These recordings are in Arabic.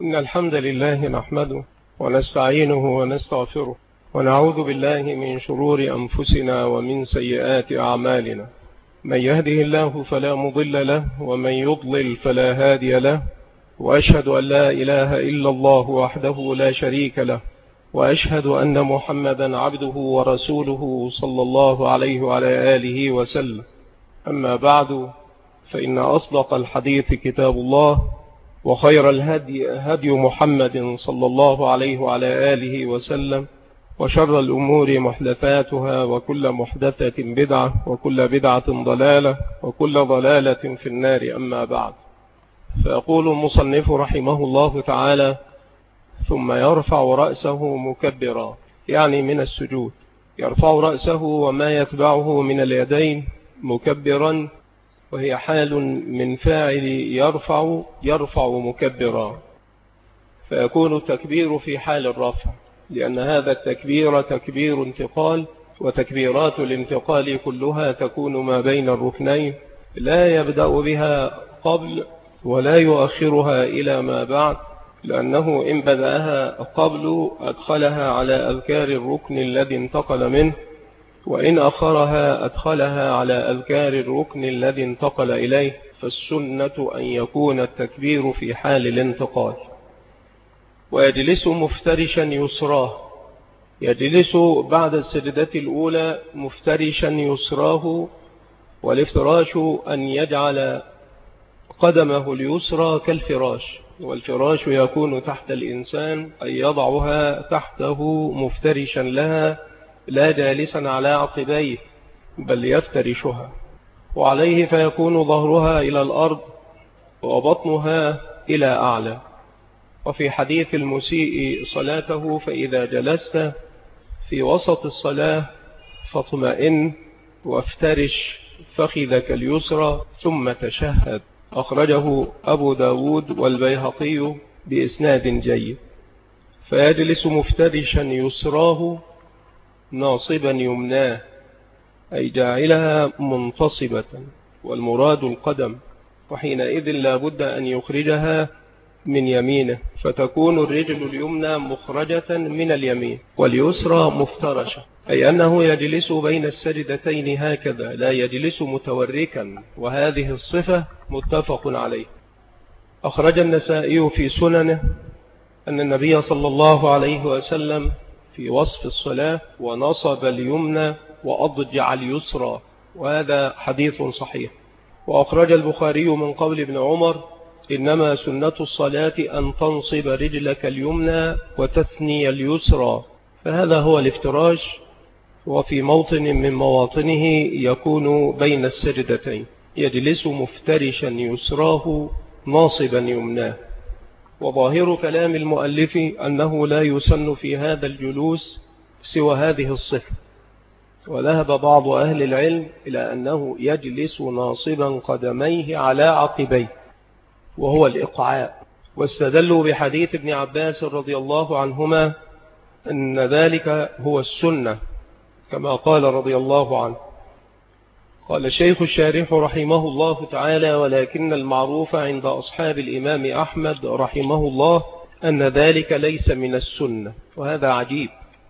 إن الحمد لله نحمده ونستعينه ونستغفره ونعوذ بالله من شرور أنفسنا ومن سيئات أعمالنا. من يهده الله فلا مضل له ومن يضلل فلا هادي له، وأشهد أن لا إله إلا الله وحده لا شريك له، وأشهد أن محمدا عبده ورسوله صلى الله عليه وعلى آله وسلم. أما بعد، فإن أصدق الحديث كتاب الله، وخير الهدي هدي محمد صلى الله عليه وعلى آله وسلم، وشر الأمور محدثاتها، وكل محدثة بدعة، وكل بدعة ضلالة، وكل ضلالة في النار. أما بعد، فيقول المصنف رحمه الله تعالى: ثم يرفع رأسه مكبرا، يعني من السجود، يرفع رأسه وما يتبعه من اليدين مكبرا، وهي حال من فاعل يرفع مكبرا، فيكون التكبير في حال الرفع، لأن هذا التكبير تكبير انتقال، وتكبيرات الانتقال كلها تكون ما بين الركنين، لا يبدأ بها قبل ولا يؤخرها إلى ما بعد، لأنه إن بدأها قبل أدخلها على أذكار الركن الذي انتقل منه، وإن أخرها أدخلها على أذكار الركن الذي انتقل إليه، فالسنة أن يكون التكبير في حال الانتقال. ويجلس مفترشا يسراه، يجلس بعد السجدة الأولى مفترشا يسراه، والافتراش أن يجعل قدمه اليسرى كالفراش، والفراش يكون تحت الإنسان، أن يضعها تحته مفترشا لها، لا جالسا على عقبيه، بل يفترشها، وعليه فيكون ظهرها إلى الأرض وبطنها إلى أعلى. وفي حديث المسيء صلاته: فإذا جلست في وسط الصلاة فاطمئن وافترش فخذك اليسرى ثم تشهد. أخرجه أبو داود والبيهقي بإسناد جيد. فيجلس مفترشا يسراه ناصبا يمناه، أي جاعلها منتصبة، والمراد القدم، وحينئذ لا بد أن يخرجها من يمينه، فتكون الرجل اليمنى مخرجة من اليمين، واليسرى مفترشة، أي أنه يجلس بين السجدتين هكذا، لا يجلس متوركا، وهذه الصفة متفق عليه. أخرج النسائي في سننه أن النبي صلى الله عليه وسلم في وصف الصلاة: ونصب اليمنى وأضجع اليسرى، وهذا حديث صحيح. وأخرج البخاري من قول ابن عمر: إنما سنة الصلاة أن تنصب رجلك اليمنى وتثني اليسرى، فهذا هو الافتراش، وفي موطن من مواطنه يكون بين السجدتين، يجلس مفترشا يسراه ناصبا يمناه. وظاهر كلام المؤلف أنه لا يسن في هذا الجلوس سوى هذه الصفة، وذهب بعض أهل العلم إلى أنه يجلس ناصبا قدميه على عقبيه، وهو الإقعاء، واستدلوا بحديث ابن عباس رضي الله عنهما أن ذلك هو السنة، كما قال رضي الله عنه. قال الشيخ الشارح رحمه الله تعالى: ولكن المعروف عند أصحاب الإمام أحمد رحمه الله أن ذلك ليس من السنة. وهذا عجيب،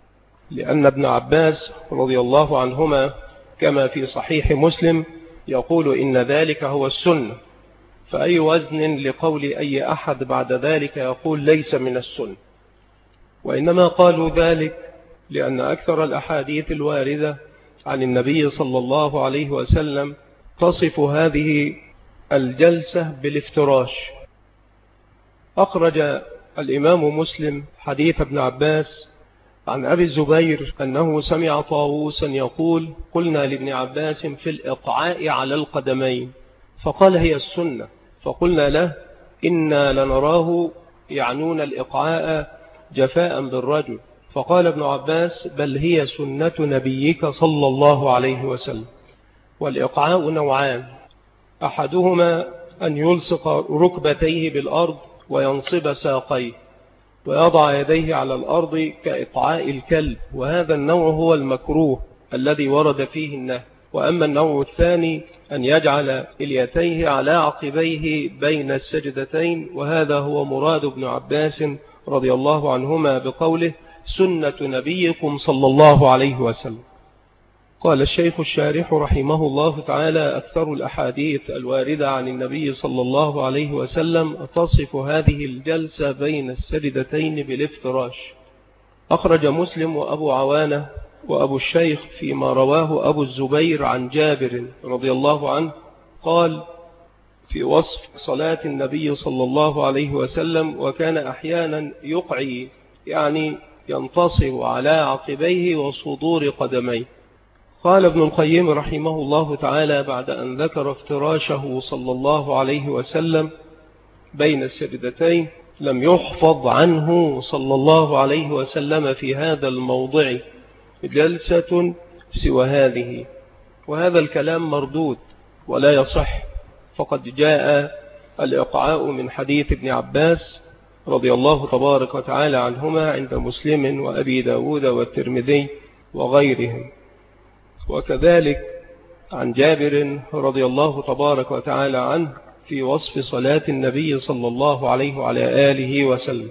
لأن ابن عباس رضي الله عنهما كما في صحيح مسلم يقول إن ذلك هو السنة، فأي وزن لقول أي أحد بعد ذلك يقول ليس من السنة؟ وإنما قالوا ذلك لأن أكثر الأحاديث الواردة عن النبي صلى الله عليه وسلم تصف هذه الجلسة بالافتراش. أخرج الإمام مسلم حديث ابن عباس عن أبي الزبير أنه سمع طاووسا يقول: قلنا لابن عباس في الإقعاء على القدمين، فقال: هي السنة. فقلنا له: إنا لنراه يعنون الإقعاء جفاء بالرجل. فقال ابن عباس: بل هي سنة نبيك صلى الله عليه وسلم. والإقعاء نوعان: أحدهما أن يلصق ركبتيه بالأرض وينصب ساقيه ويضع يديه على الأرض كإقعاء الكلب، وهذا النوع هو المكروه الذي ورد فيه النهي. وأما النوع الثاني أن يجعل إليتيه على عقبيه بين السجدتين، وهذا هو مراد ابن عباس رضي الله عنهما بقوله سنة نبيكم صلى الله عليه وسلم. قال الشيخ الشارح رحمه الله تعالى أكثر الأحاديث الواردة عن النبي صلى الله عليه وسلم تصف هذه الجلسة بين السجدتين بالافتراش. أخرج مسلم وأبو عوانة وأبو الشيخ فيما رواه أبو الزبير عن جابر رضي الله عنه قال في وصف صلاة النبي صلى الله عليه وسلم وكان أحيانا يقعي، يعني ينتصب على عقبيه وصدور قدميه. قال ابن القيم رحمه الله تعالى بعد أن ذكر افتراشه صلى الله عليه وسلم بين السجدتين لم يحفظ عنه صلى الله عليه وسلم في هذا الموضع جلسة سوى هذه، وهذا الكلام مردود ولا يصح، فقد جاء الإقعاء من حديث ابن عباس رضي الله تبارك وتعالى عنهما عند مسلم وأبي داود والترمذي وغيرهم، وكذلك عن جابر رضي الله تبارك وتعالى عنه في وصف صلاة النبي صلى الله عليه وعلى آله وسلم،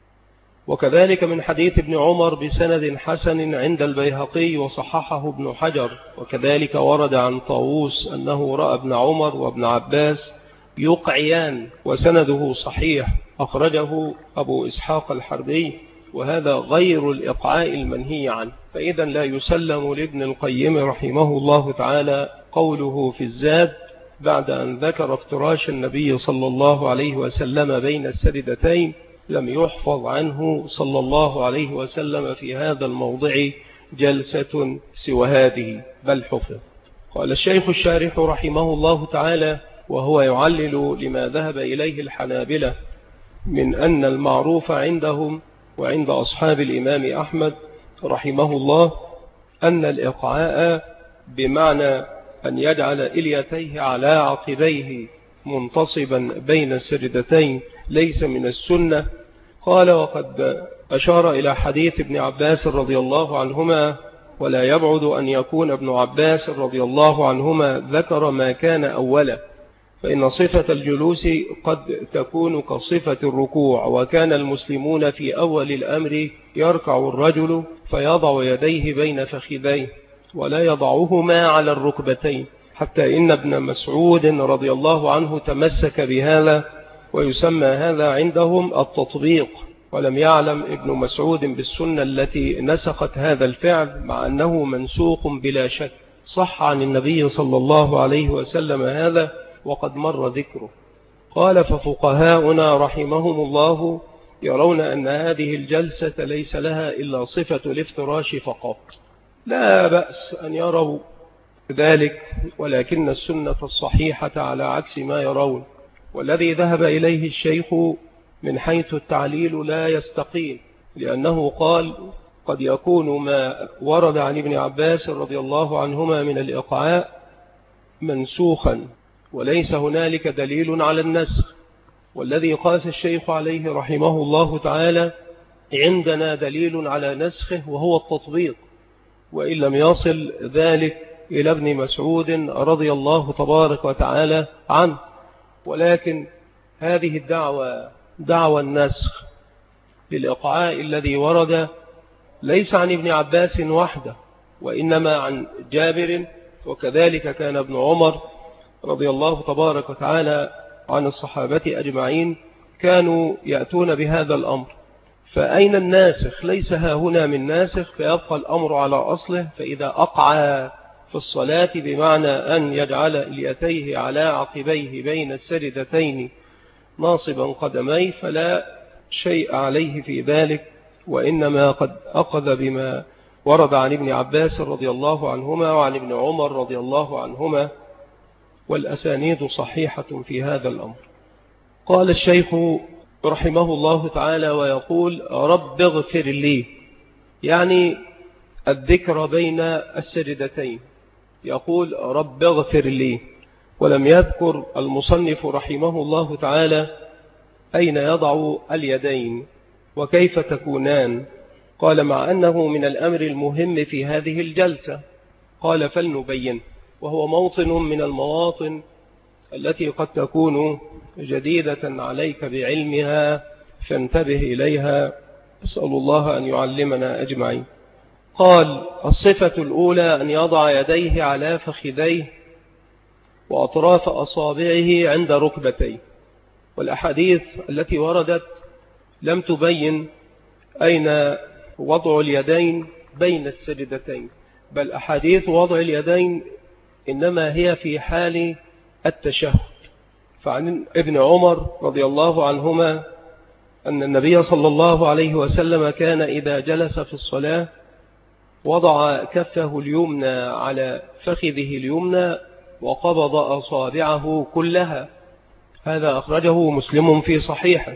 وكذلك من حديث ابن عمر بسند حسن عند البيهقي وصححه ابن حجر، وكذلك ورد عن طاووس أنه رأى ابن عمر وابن عباس يقعيان وسنده صحيح، أخرجه أبو إسحاق الحربي، وهذا غير الإقعاء المنهي عنه. فإذا لا يسلم لابن القيم رحمه الله تعالى قوله في الزاد بعد أن ذكر افتراش النبي صلى الله عليه وسلم بين السجدتين لم يحفظ عنه صلى الله عليه وسلم في هذا الموضع جلسة سوى هذه، بل حفظ. قال الشيخ الشارح رحمه الله تعالى وهو يعلل لما ذهب إليه الحنابلة من أن المعروف عندهم وعند أصحاب الإمام أحمد رحمه الله أن الإقعاء بمعنى أن يجعل إليتيه على عقبيه منتصبا بين السجدتين ليس من السنة. قال وقد أشار إلى حديث ابن عباس رضي الله عنهما، ولا يبعد أن يكون ابن عباس رضي الله عنهما ذكر ما كان أولا، فإن صفة الجلوس قد تكون كصفة الركوع، وكان المسلمون في أول الأمر يركع الرجل فيضع يديه بين فخذيه ولا يضعهما على الركبتين، حتى إن ابن مسعود رضي الله عنه تمسك بهذا، ويسمى هذا عندهم التطبيق، ولم يعلم ابن مسعود بالسنة التي نسخت هذا الفعل، مع أنه منسوخ بلا شك، صح عن النبي صلى الله عليه وسلم هذا وقد مر ذكره. قال ففقهاؤنا رحمهم الله يرون أن هذه الجلسة ليس لها إلا صفة الافتراش فقط، لا بأس أن يروا ذلك، ولكن السنة الصحيحة على عكس ما يرون، والذي ذهب إليه الشيخ من حيث التعليل لا يستقيم، لأنه قال قد يكون ما ورد عن ابن عباس رضي الله عنهما من الإقعاء منسوخا وليس هنالك دليل على النسخ، والذي قاس الشيخ عليه رحمه الله تعالى عندنا دليل على نسخه وهو التطبيق، وإن لم يصل ذلك إلى ابن مسعود رضي الله تبارك وتعالى عنه. ولكن هذه الدعوة دعوى النسخ للإقعاء الذي ورد ليس عن ابن عباس وحده، وإنما عن جابر، وكذلك كان ابن عمر رضي الله تبارك وتعالى عن الصحابة أجمعين كانوا يأتون بهذا الأمر. فأين الناسخ؟ ليس ها هنا من ناسخ، فيبقى الأمر على أصله. فإذا أقعى في الصلاة بمعنى أن يجعل اليتيه على عقبيه بين السجدتين ناصبا قدميه فلا شيء عليه في ذلك، وإنما قد أخذ بما ورد عن ابن عباس رضي الله عنهما وعن ابن عمر رضي الله عنهما، والأسانيد صحيحة في هذا الأمر. قال الشيخ رحمه الله تعالى ويقول رب اغفر لي، يعني الذكر بين السجدتين، يقول رب اغفر لي، ولم يذكر المصنف رحمه الله تعالى أين يضع اليدين وكيف تكونان. قال مع أنه من الأمر المهم في هذه الجلسة، قال فلنبين. وهو موطن من المواطن التي قد تكون جديدة عليك بعلمها، فانتبه إليها. أسأل الله أن يعلمنا أجمعين. قال: الصفة الأولى أن يضع يديه على فخذيه وأطراف أصابعه عند ركبتيه. والأحاديث التي وردت لم تبين أين وضع اليدين بين السجدتين، بل أحاديث وضع اليدين إنما هي في حال التشهد. فعن ابن عمر رضي الله عنهما أن النبي صلى الله عليه وسلم كان إذا جلس في الصلاة وضع كفه اليمنى على فخذه اليمنى وقبض أصابعه كلها. هذا أخرجه مسلم في صحيحه.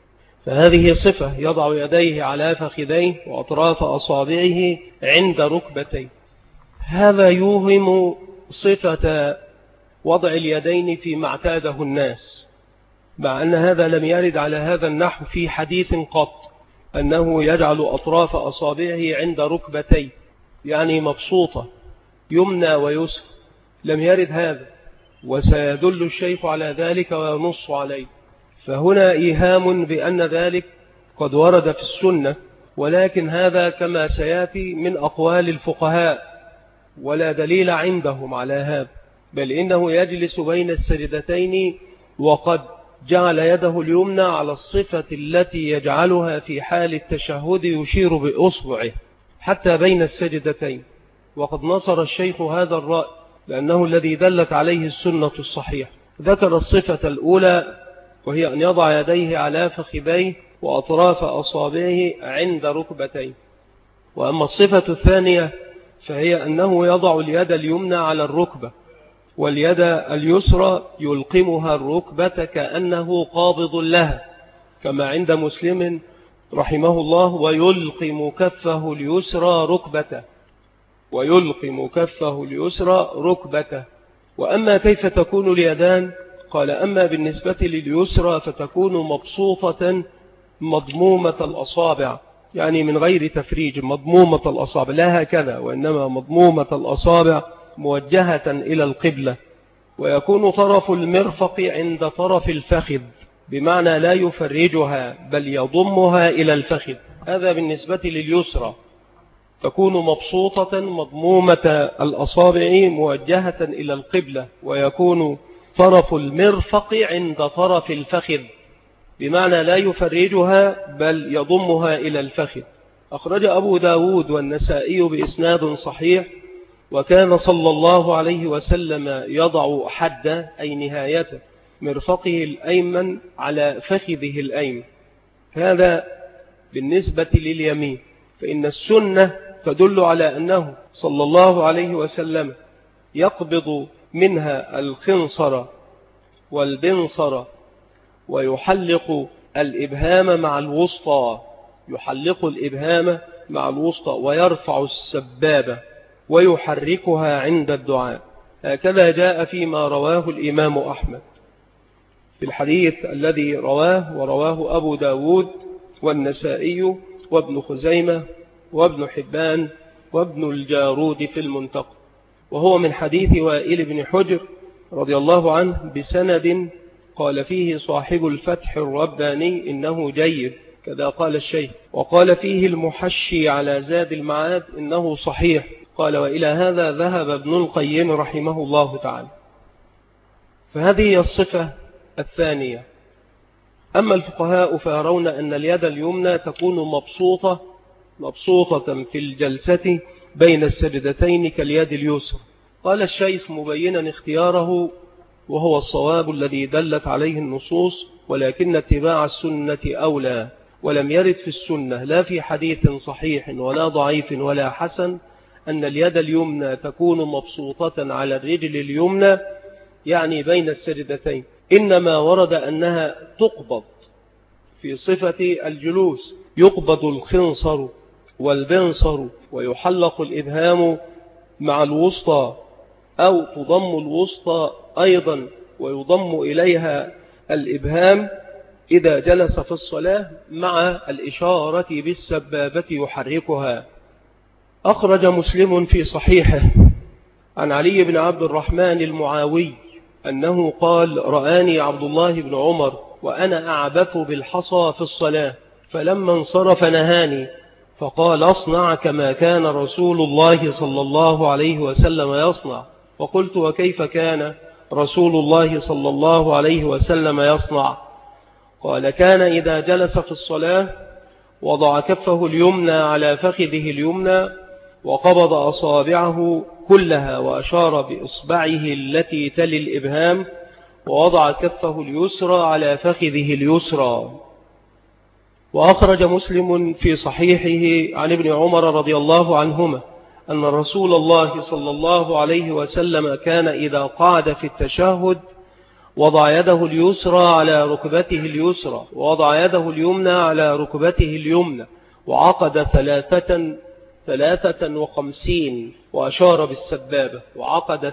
فهذه صفة، يضع يديه على فخذيه وأطراف أصابعه عند ركبتيه. هذا يوهم صفة وضع اليدين فيما اعتاده الناس، مع أن هذا لم يرد على هذا النحو في حديث قط، أنه يجعل أطراف أصابعه عند ركبتيه، يعني مبسوطة يمنى ويسر، لم يرد هذا، وسيدل الشيخ على ذلك وينص عليه. فهنا إيهام بأن ذلك قد ورد في السنة، ولكن هذا كما سيأتي من أقوال الفقهاء ولا دليل عندهم على هذا، بل إنه يجلس بين السجدتين وقد جعل يده اليمنى على الصفة التي يجعلها في حال التشهد، يشير بأصبعه حتى بين السجدتين. وقد نصر الشيخ هذا الرأي لأنه الذي دلت عليه السنة الصحيحة. ذكر الصفة الأولى وهي أن يضع يديه على فخذيه وأطراف أصابعه عند ركبتيه. وأما الصفة الثانية فهي أنه يضع اليد اليمنى على الركبة واليد اليسرى يلقمها الركبة كأنه قابض لها، كما عند مسلم رحمه الله: ويلقم كفه اليسرى ركبته، ويلقم كفه اليسرى ركبته. وأما كيف تكون اليدان؟ قال: أما بالنسبة لليسرى فتكون مبسوطة مضمومة الأصابع، يعني من غير تفريج، مضمومة الأصابع، لا هكذا، وإنما مضمومة الأصابع موجهة إلى القبلة. ويكون طرف المرفق عند طرف الفخذ، بمعنى لا يفرجها بل يضمها إلى الفخذ. هذا بالنسبة لليسرى، تكون مبسوطة مضمومة الأصابع موجهة إلى القبلة، ويكون طرف المرفق عند طرف الفخذ، بمعنى لا يفرجها بل يضمها إلى الفخذ. أخرج أبو داود والنسائي بإسناد صحيح: وكان صلى الله عليه وسلم يضع حد، أي نهاية مرفقه الأيمن على فخذه الأيمن. هذا بالنسبة لليمين. فإن السنة تدل على أنه صلى الله عليه وسلم يقبض منها الخنصر والبنصر ويحلق الإبهام مع الوسطى، يحلق الإبهام مع الوسطى ويرفع السبابة ويحركها عند الدعاء. هكذا جاء فيما رواه الإمام أحمد في الحديث الذي ورواه أبو داود والنسائي وابن خزيمة وابن حبان وابن الجارود في المنتقى، وهو من حديث وائل بن حجر رضي الله عنه بسند قال فيه صاحب الفتح الرباني إنه جيد، كذا قال الشيخ. وقال فيه المحشي على زاد المعاد إنه صحيح. قال: وإلى هذا ذهب ابن القيم رحمه الله تعالى. فهذه الصفة الثانية. أما الفقهاء فيرون أن اليد اليمنى تكون مبسوطة في الجلسة بين السجدتين كاليد اليسرى. قال الشيخ مبينا اختياره، وهو الصواب الذي دلت عليه النصوص، ولكن اتباع السنة أولى. ولم يرد في السنة لا في حديث صحيح ولا ضعيف ولا حسن أن اليد اليمنى تكون مبسوطة على الرجل اليمنى، يعني بين السجدتين. إنما ورد أنها تقبض في صفة الجلوس، يقبض الخنصر والبنصر ويحلق الإبهام مع الوسطى، أو تضم الوسطى أيضا ويضم إليها الإبهام إذا جلس في الصلاة، مع الإشارة بالسبابة يحركها. أخرج مسلم في صحيحه عن علي بن عبد الرحمن المعاوي أنه قال: رآني عبد الله بن عمر وأنا أعبث بالحصى في الصلاة، فلما انصرف نهاني فقال: اصنع كما كان رسول الله صلى الله عليه وسلم يصنع. وقلت: وكيف كان رسول الله صلى الله عليه وسلم يصنع؟ قال: كان إذا جلس في الصلاة وضع كفه اليمنى على فخذه اليمنى وقبض أصابعه كلها وأشار بإصبعه التي تلي الإبهام، ووضع كفه اليسرى على فخذه اليسرى. وأخرج مسلم في صحيحه عن ابن عمر رضي الله عنهما أن رسول الله صلى الله عليه وسلم كان إذا قعد في التشهد وضع يده اليسرى على ركبته اليسرى، ووضع يده اليمنى على ركبته اليمنى، وعقد 53 وأشار بالسبابة، وعقد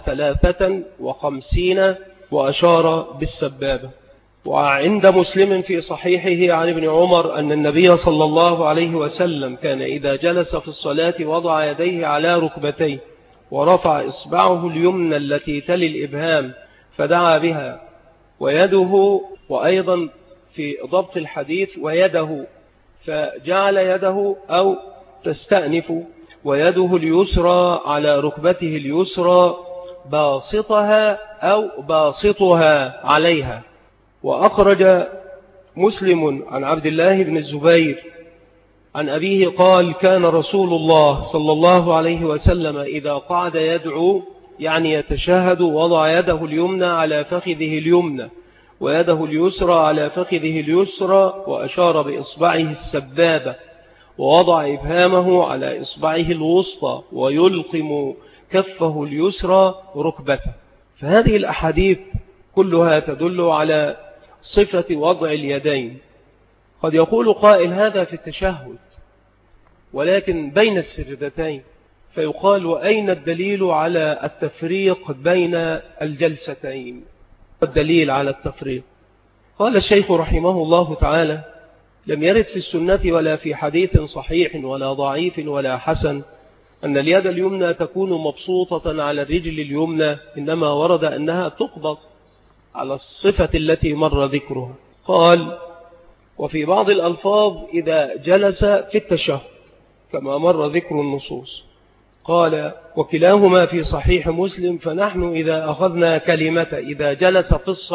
53 وأشار بالسبابة. وعند مسلم في صحيحه عن ابن عمر أن النبي صلى الله عليه وسلم كان إذا جلس في الصلاة وضع يديه على ركبتيه ورفع إصبعه اليمنى التي تلي الإبهام فدعا بها، ويده، وأيضا في ضبط الحديث ويده، فجعل يده أو تستأنف ويده اليسرى على ركبته اليسرى باسطها أو باسطها عليها. وأخرج مسلم عن عبد الله بن الزبير عن أبيه قال: كان رسول الله صلى الله عليه وسلم إذا قعد يدعو، يعني يتشهد، وضع يده اليمنى على فخذه اليمنى ويده اليسرى على فخذه اليسرى، وأشار بإصبعه السبابة، ووضع إبهامه على إصبعه الوسطى، ويلقم كفه اليسرى ركبته. فهذه الأحاديث كلها تدل على صفة وضع اليدين. قد يقول قائل: هذا في التشهد، ولكن بين السجدتين، فيقال: وأين الدليل على التفريق بين الجلستين؟ الدليل على التفريق، قال الشيخ رحمه الله تعالى: لم يرد في السنة ولا في حديث صحيح ولا ضعيف ولا حسن أن اليد اليمنى تكون مبسوطة على الرجل اليمنى، إنما ورد أنها تقبض على الصفة التي مر ذكرها. قال: وفي بعض الألفاظ إذا جلس في التشهد كما مر ذكر النصوص. قال: وكلاهما في صحيح مسلم، فنحن إذا أخذنا كلمة إذا جلس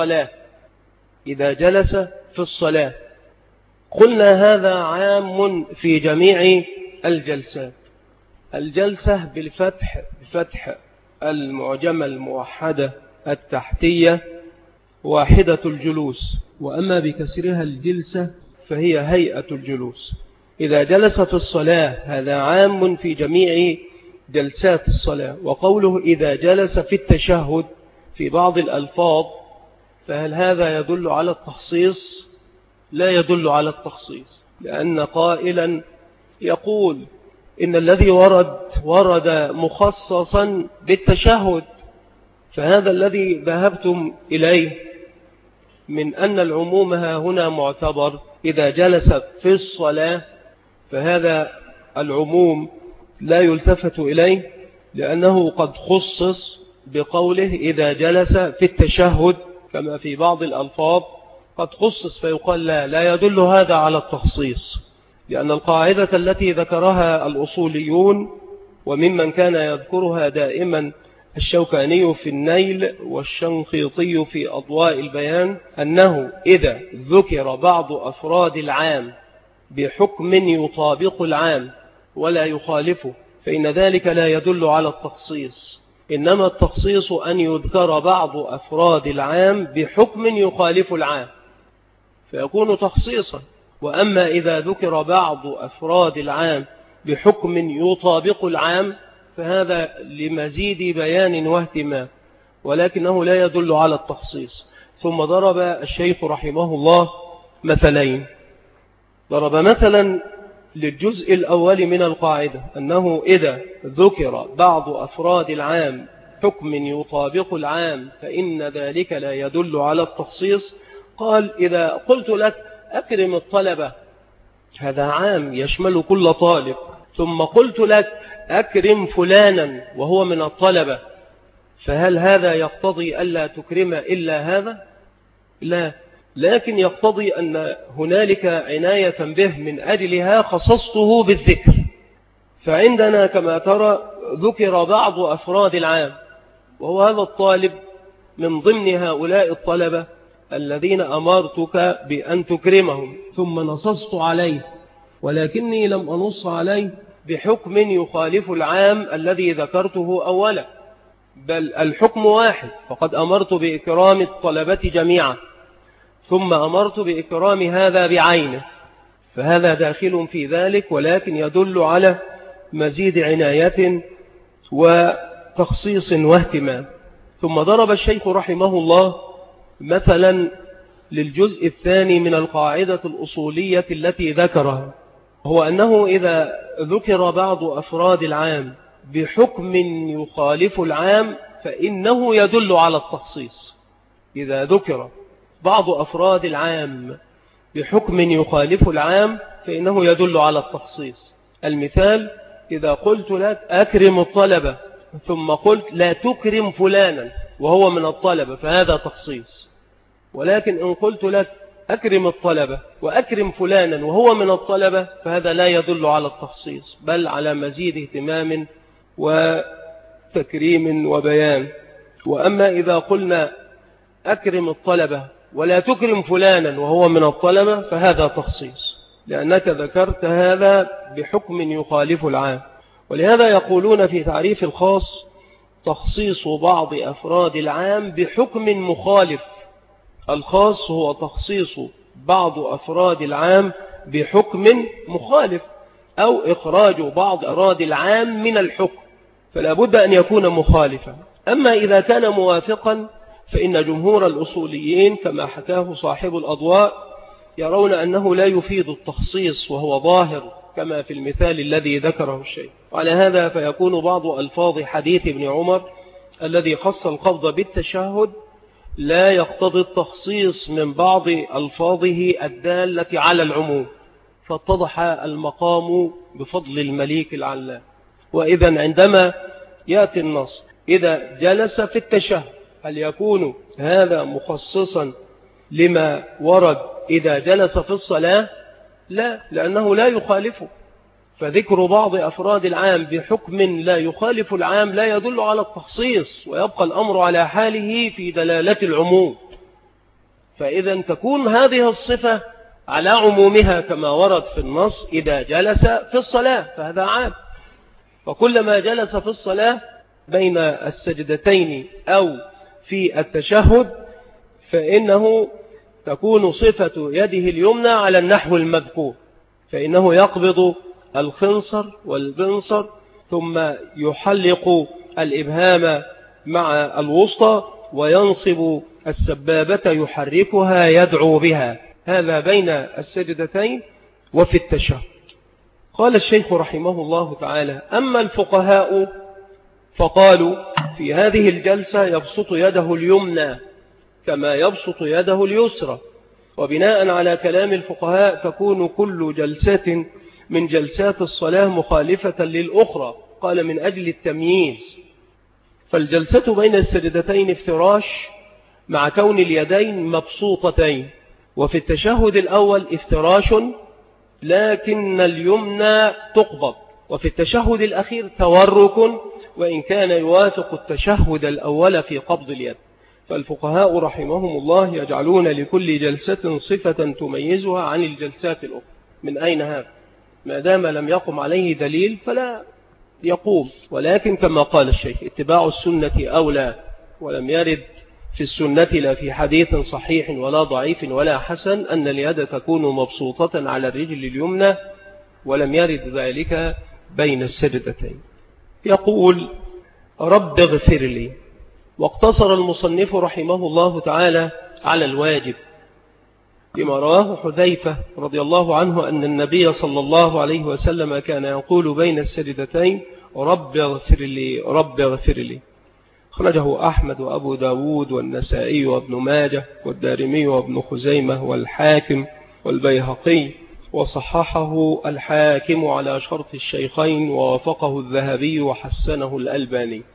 في الصلاة قلنا هذا عام في جميع الجلسات. الجلسة بفتح المعجمة الموحدة التحتية واحدة الجلوس، وأما بكسرها الجلسة فهي هيئة الجلوس. إذا جلس في الصلاة هذا عام في جميع جلسات الصلاة. وقوله إذا جلس في التشهد في بعض الألفاظ، فهل هذا يدل على التخصيص؟ لا يدل على التخصيص، لأن قائلا يقول إن الذي ورد مخصصا بالتشهد، فهذا الذي ذهبتم إليه من أن العموم هنا معتبر إذا جلس في الصلاة، فهذا العموم لا يلتفت إليه، لأنه قد خصص بقوله إذا جلس في التشهد، كما في بعض الألفاظ قد خصص، فيقال لا يدل هذا على التخصيص، لأن القاعدة التي ذكرها الأصوليون وممن كان يذكرها دائما الشوكاني في النيل والشنقيطي في أضواء البيان، أنه إذا ذكر بعض أفراد العام بحكم يطابق العام ولا يخالفه، فإن ذلك لا يدل على التخصيص، إنما التخصيص أن يذكر بعض أفراد العام بحكم يخالف العام فيكون تخصيصا. وأما إذا ذكر بعض أفراد العام بحكم يطابق العام فهذا لمزيد بيان واهتمام، ولكنه لا يدل على التخصيص. ثم ضرب الشيخ رحمه الله مثلين. ضرب مثلا للجزء الأول من القاعدة أنه إذا ذكر بعض أفراد العام حكم يطابق العام فإن ذلك لا يدل على التخصيص. قال: إذا قلت لك أكرم الطلبة، هذا عام يشمل كل طالب، ثم قلت لك أكرم فلانا وهو من الطلبة، فهل هذا يقتضي ألا تكرم إلا هذا؟ لا، لكن يقتضي أن هنالك عناية به من أجلها خصصته بالذكر. فعندنا كما ترى ذكر بعض أفراد العام، وهو هذا الطالب من ضمن هؤلاء الطلبة الذين أمرتك بأن تكرمهم، ثم نصصت عليه، ولكني لم أنص عليه بحكم يخالف العام الذي ذكرته أولا، بل الحكم واحد، فقد أمرت بإكرام الطلبة جميعا، ثم أمرت بإكرام هذا بعينه، فهذا داخل في ذلك، ولكن يدل على مزيد عناية وتخصيص واهتمام. ثم ضرب الشيخ رحمه الله مثلا للجزء الثاني من القاعدة الأصولية التي ذكرها، هو أنه إذا ذكر بعض أفراد العام بحكم يخالف العام فإنه يدل على التخصيص. إذا ذكر بعض أفراد العام بحكم يخالف العام فإنه يدل على التخصيص. المثال: إذا قلت لك أكرم الطلبة ثم قلت لا تكرم فلانا وهو من الطلبة فهذا تخصيص. ولكن إن قلت لك أكرم الطلبة وأكرم فلانا وهو من الطلبة فهذا لا يدل على التخصيص، بل على مزيد اهتمام وتكريم وبيان. وأما إذا قلنا أكرم الطلبة ولا تكرم فلانا وهو من الطلبة فهذا تخصيص، لأنك ذكرت هذا بحكم يخالف العام. ولهذا يقولون في تعريف الخاص: تخصيص بعض أفراد العام بحكم مخالف. الخاص هو تخصيص بعض أفراد العام بحكم مخالف، أو إخراج بعض أفراد العام من الحكم، فلا بد أن يكون مخالفا. أما إذا كان موافقا فإن جمهور الأصوليين كما حكاه صاحب الأضواء يرون أنه لا يفيد التخصيص، وهو ظاهر كما في المثال الذي ذكره الشيخ. وعلى هذا فيكون بعض ألفاظ حديث ابن عمر الذي خص القبض بالتشهد لا يقتضي التخصيص من بعض ألفاظه الدالة على العموم، فاتضح المقام بفضل المليك العلام. وإذا عندما يأتي النص إذا جلس في التشهد هل يكون هذا مخصصا لما ورد إذا جلس في الصلاة؟ لا، لأنه لا يخالفه. فذكر بعض أفراد العام بحكم لا يخالف العام لا يدل على التخصيص، ويبقى الأمر على حاله في دلالة العموم. فإذا تكون هذه الصفة على عمومها كما ورد في النص إذا جلس في الصلاة، فهذا عام. وكلما جلس في الصلاة بين السجدتين أو في التشهد فإنه تكون صفة يده اليمنى على النحو المذكور، فإنه يقبض الخنصر والبنصر ثم يحلق الإبهام مع الوسطى وينصب السبابة يحركها يدعو بها، هذا بين السجدتين وفي التشهد. قال الشيخ رحمه الله تعالى: أما الفقهاء فقالوا في هذه الجلسة يبسط يده اليمنى كما يبسط يده اليسرى، وبناء على كلام الفقهاء تكون كل جلسة من جلسات الصلاة مخالفة للأخرى، قال من أجل التمييز. فالجلسة بين السجدتين افتراش مع كون اليدين مبسوطتين، وفي التشهد الأول افتراش لكن اليمنى تقبض، وفي التشهد الأخير تورك وإن كان يوافق التشهد الأول في قبض اليد. فالفقهاء رحمهم الله يجعلون لكل جلسة صفة تميزها عن الجلسات الأخرى. من أين هذا؟ ما دام لم يقم عليه دليل فلا يقوم، ولكن كما قال الشيخ اتباع السنة أولى، ولم يرد في السنة لا في حديث صحيح ولا ضعيف ولا حسن أن اليد تكون مبسوطة على الرجل اليمنى، ولم يرد ذلك بين السجدتين. يقول: رب اغفر لي. واقتصر المصنف رحمه الله تعالى على الواجب، لما رواه حذيفة رضي الله عنه أن النبي صلى الله عليه وسلم كان يقول بين السجدتين: رب اغفر لي رب اغفر لي. خرجه أحمد وأبو داود والنسائي وابن ماجه والدارمي وابن خزيمة والحاكم والبيهقي، وصححه الحاكم على شرط الشيخين، ووافقه الذهبي وحسنه الألباني.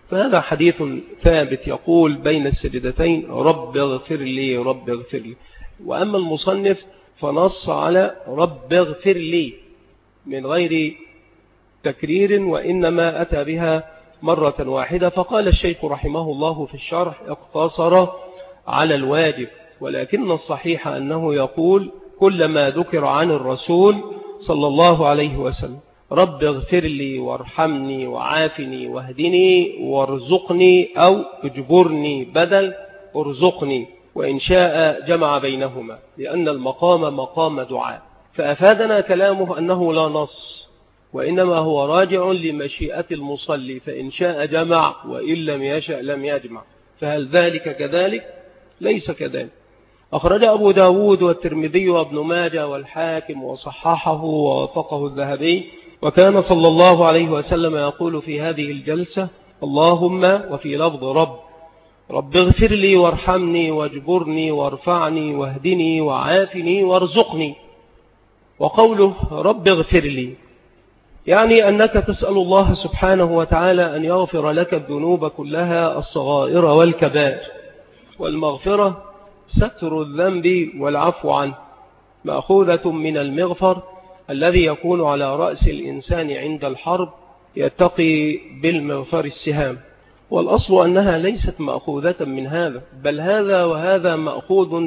فهذا حديث ثابت يقول بين السجدتين رب اغفر لي رب اغفر لي. وأما المصنف فنص على رب اغفر لي من غير تكرير، وإنما أتى بها مرة واحدة. فقال الشيخ رحمه الله في الشرح اقتصر على الواجب، ولكن الصحيح أنه يقول كلما ذكر عن الرسول صلى الله عليه وسلم رب اغفر لي وارحمني وعافني واهدني وارزقني أو اجبرني بدل ارزقني، وإن شاء جمع بينهما، لأن المقام مقام دعاء. فأفادنا كلامه أنه لا نص، وإنما هو راجع لمشيئة المصلي، فإن شاء جمع وإن لم يشأ لم يجمع. فهل ذلك كذلك؟ ليس كذلك. أخرج أبو داود والترمذي وابن ماجه والحاكم وصححه ووافقه الذهبي. وكان صلى الله عليه وسلم يقول في هذه الجلسة اللهم، وفي لفظ رب اغفر لي وارحمني واجبرني وارفعني واهدني وعافني وارزقني. وقوله رب اغفر لي يعني أنك تسأل الله سبحانه وتعالى أن يغفر لك الذنوب كلها الصغائر والكبائر. والمغفرة ستر الذنب والعفو عنه، مأخوذة من المغفر الذي يكون على رأس الإنسان عند الحرب يتقي بالمغفر السهام. والأصل أنها ليست مأخوذة من هذا، بل هذا وهذا مأخوذ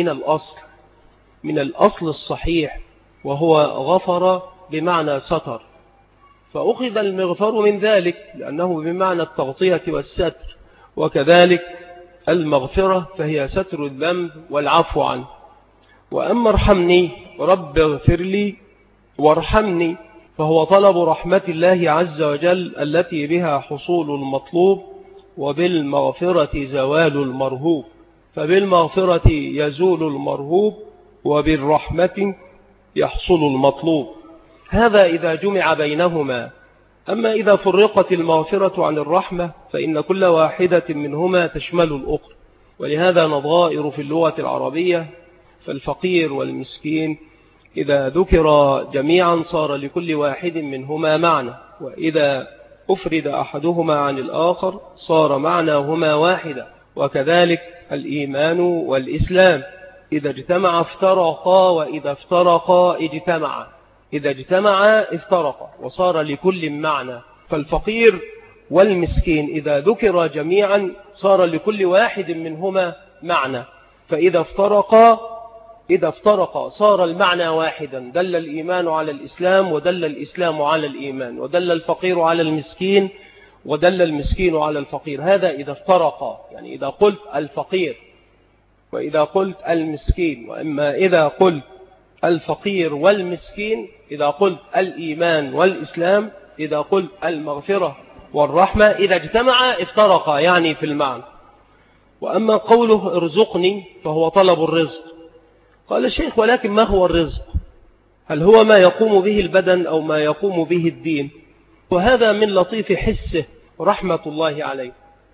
من الأصل الصحيح، وهو غفر بمعنى ستر، فأخذ المغفر من ذلك لأنه بمعنى التغطية والستر. وكذلك المغفرة فهي ستر الذنب والعفو عنه. وأما ارحمني رب اغفر لي وارحمني فهو طلب رحمة الله عز وجل التي بها حصول المطلوب، وبالمغفرة زوال المرهوب. فبالمغفرة يزول المرهوب، وبالرحمة يحصل المطلوب. هذا إذا جمع بينهما. أما إذا فرقت المغفرة عن الرحمة فإن كل واحدة منهما تشمل الأخرى. ولهذا نظائر في اللغة العربية، فالفقير والمسكين إذا ذكر جميعا صار لكل واحد منهما معنى، وإذا أفرد أحدهما عن الآخر صار معناهما واحدا. وكذلك الإيمان والإسلام إذا اجتمع افترقا، وإذا افترقا اجتمعا. إذا اجتمعا افترقا وصار لكل معنى. فالفقير والمسكين إذا ذكر جميعا صار لكل واحد منهما معنى، فإذا افترقا صار المعنى واحدا. دل الإيمان على الإسلام، ودل الإسلام على الإيمان، ودل الفقير على المسكين، ودل المسكين على الفقير. هذا إذا افترقا، يعني إذا قلت الفقير وإذا قلت المسكين. وإما إذا قلت الفقير والمسكين، إذا قلت الإيمان والإسلام، إذا قلت المغفرة والرحمة، إذا اجتمع افترقا يعني في المعنى. وأما قوله ارزقني فهو طلب الرزق. قال الشيخ ولكن ما هو الرزق؟ هل هو ما يقوم به البدن أو ما يقوم به الدين؟ وهذا من لطيف حسه رحمة الله عليه،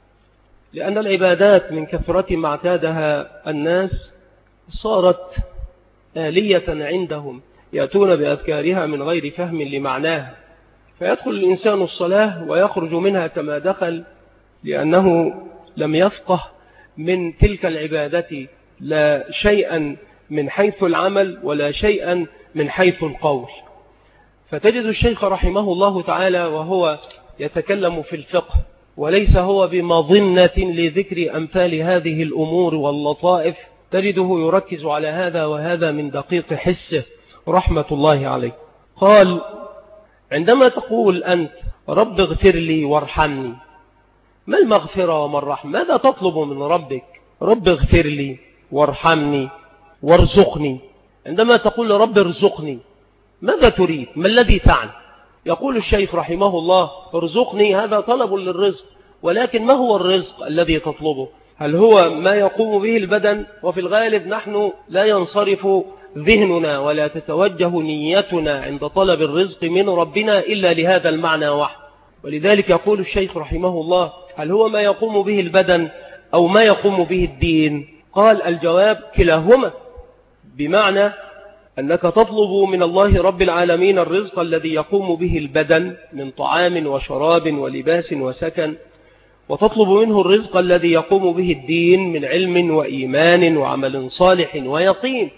لأن العبادات من كثرة ما اعتادها الناس صارت آلية عندهم، يأتون بأذكارها من غير فهم لمعناها، فيدخل الإنسان الصلاة ويخرج منها كما دخل، لأنه لم يفقه من تلك العبادة لا شيئا من حيث العمل ولا شيئا من حيث القول. فتجد الشيخ رحمه الله تعالى وهو يتكلم في الفقه، وليس هو بمظنة لذكر أمثال هذه الأمور واللطائف، تجده يركز على هذا وهذا من دقيق حسه رحمة الله عليه. قال عندما تقول أنت رب اغفر لي وارحمني، ما المغفرة وما الرحمة؟ ماذا تطلب من ربك؟ رب اغفر لي وارحمني وارزقني. عندما تقول رب ارزقني ماذا تريد؟ ما الذي تعني؟ يقول الشيخ رحمه الله ارزقني هذا طلب للرزق، ولكن ما هو الرزق الذي تطلبه؟ هل هو ما يقوم به البدن؟ وفي الغالب نحن لا ينصرف ذهننا ولا تتوجه نيتنا عند طلب الرزق من ربنا إلا لهذا المعنى وحده. ولذلك يقول الشيخ رحمه الله هل هو ما يقوم به البدن أو ما يقوم به الدين؟ قال الجواب كلاهما، بمعنى أنك تطلب من الله رب العالمين الرزق الذي يقوم به البدن من طعام وشراب ولباس وسكن، وتطلب منه الرزق الذي يقوم به الدين من علم وإيمان وعمل صالح ويقين،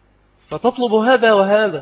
فتطلب هذا وهذا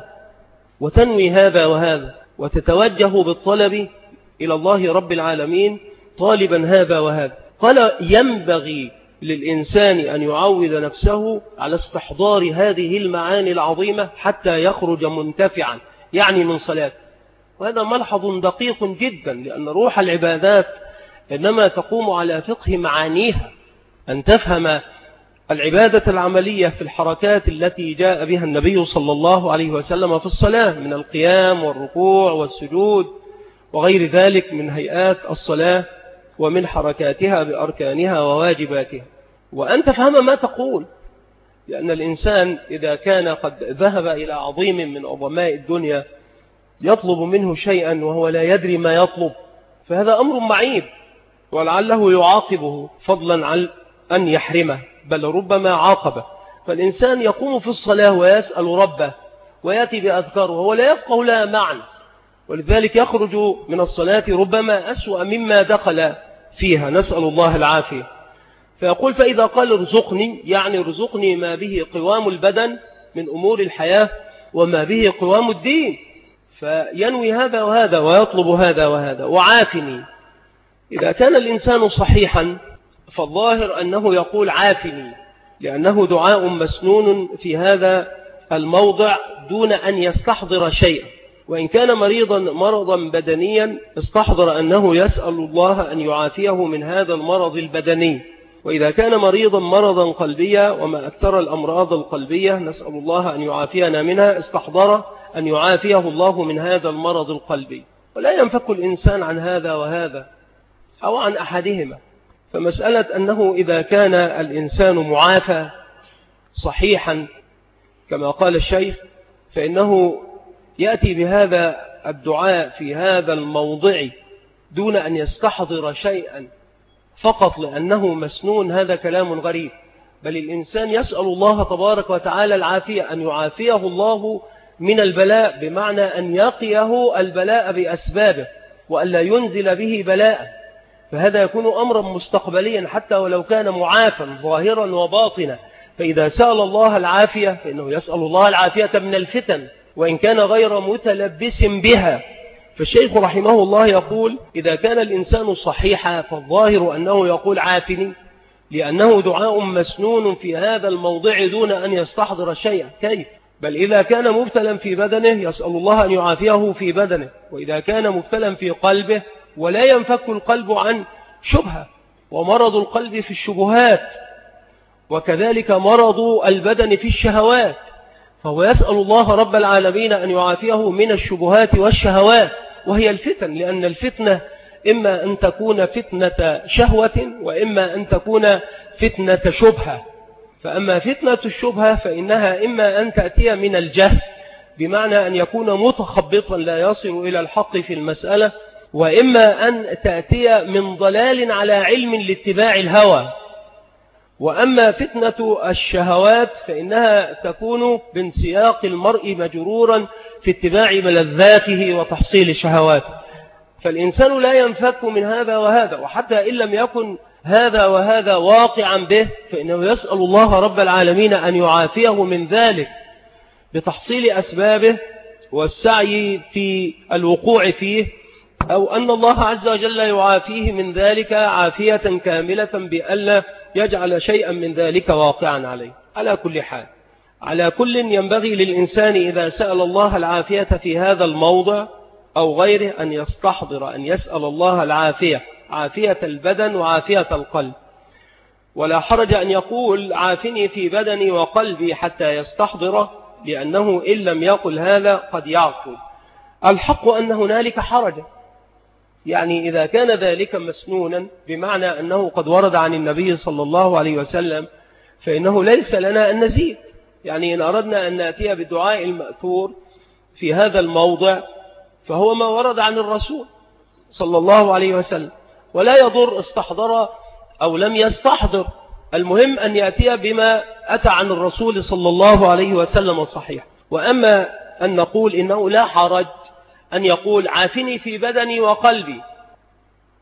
وتنوي هذا وهذا وتتوجه بالطلب إلى الله رب العالمين طالبا هذا وهذا. قال ينبغي للإنسان أن يعود نفسه على استحضار هذه المعاني العظيمة حتى يخرج منتفعا، يعني من صلاة. وهذا ملحظ دقيق جدا، لأن روح العبادات إنما تقوم على فقه معانيها، أن تفهم العبادة العملية في الحركات التي جاء بها النبي صلى الله عليه وسلم في الصلاة من القيام والركوع والسجود وغير ذلك من هيئات الصلاة ومن حركاتها بأركانها وواجباتها، وأن تفهم ما تقول. لأن الإنسان إذا كان قد ذهب إلى عظيم من عظماء الدنيا يطلب منه شيئا وهو لا يدري ما يطلب، فهذا أمر معيب، ولعله يعاقبه فضلا عن أن يحرمه، بل ربما عاقبه. فالإنسان يقوم في الصلاة ويسأل ربه ويأتي بأذكاره وهو لا يفقه لها معنى، ولذلك يخرج من الصلاة ربما أسوأ مما دخل فيها، نسأل الله العافية. فيقول فإذا قال ارزقني، يعني ارزقني ما به قوام البدن من أمور الحياة وما به قوام الدين، فينوي هذا وهذا ويطلب هذا وهذا. وعافني، إذا كان الإنسان صحيحا فالظاهر أنه يقول عافني، لأنه دعاء مسنون في هذا الموضع دون أن يستحضر شيئا. وإن كان مرضا بدنيا استحضر أنه يسأل الله أن يعافيه من هذا المرض البدني. وإذا كان مرضا قلبيا، وما أكثر الأمراض القلبية نسأل الله أن يعافينا منها، استحضر أن يعافيه الله من هذا المرض القلبي. ولا ينفك الإنسان عن هذا وهذا أو عن أحدهما. فمسألة أنه إذا كان الإنسان معافى صحيحا كما قال الشيخ، فإنه يأتي بهذا الدعاء في هذا الموضع دون أن يستحضر شيئا فقط لأنه مسنون، هذا كلام غريب. بل الإنسان يسأل الله تبارك وتعالى العافية، أن يعافيه الله من البلاء، بمعنى أن يقيه البلاء بأسبابه وأن لا ينزل به بلاء. فهذا يكون أمرا مستقبليا حتى ولو كان معافا ظاهرا وباطنا. فإذا سأل الله العافية فإنه يسأل الله العافية من الفتن وإن كان غير متلبس بها. فالشيخ رحمه الله يقول إذا كان الإنسان صحيحا فالظاهر أنه يقول عافني، لأنه دعاء مسنون في هذا الموضع دون أن يستحضر شيئا. كيف؟ بل إذا كان مبتلا في بدنه يسأل الله أن يعافيه في بدنه، وإذا كان مبتلا في قلبه ولا ينفك القلب عن شبهة، ومرض القلب في الشبهات، وكذلك مرض البدن في الشهوات، فهو يسأل الله رب العالمين أن يعافيه من الشبهات والشهوات، وهي الفتن. لأن الفتنة إما أن تكون فتنة شهوة وإما أن تكون فتنة شبهة. فأما فتنة الشبهة فإنها إما أن تأتي من الجهل، بمعنى أن يكون متخبطا لا يصل إلى الحق في المسألة، وإما أن تأتي من ضلال على علم لاتباع الهوى. وأما فتنة الشهوات فإنها تكون بانسياق المرء مجرورا في اتباع ملذاته وتحصيل شهواته. فالإنسان لا ينفك من هذا وهذا، وحتى إن لم يكن هذا وهذا واقعا به فإنه يسأل الله رب العالمين أن يعافيه من ذلك بتحصيل أسبابه والسعي في الوقوع فيه، أو أن الله عز وجل يعافيه من ذلك عافية كاملة بألا يجعل شيئا من ذلك واقعا عليه. على كل حال، على كل ينبغي للإنسان إذا سأل الله العافية في هذا الموضع أو غيره أن يستحضر أن يسأل الله العافية، عافية البدن وعافية القلب. ولا حرج أن يقول عافني في بدني وقلبي حتى يستحضره، لأنه إن لم يقل هذا قد يعقل. الحق أن هنالك حرجا، يعني إذا كان ذلك مسنونا بمعنى أنه قد ورد عن النبي صلى الله عليه وسلم فإنه ليس لنا أن نزيد. يعني إن أردنا أن نأتي بالدعاء المأثور في هذا الموضع فهو ما ورد عن الرسول صلى الله عليه وسلم، ولا يضر استحضر أو لم يستحضر، المهم أن يأتي بما أتى عن الرسول صلى الله عليه وسلم صحيح. وأما أن نقول إنه لا حرج أن يقول عافني في بدني وقلبي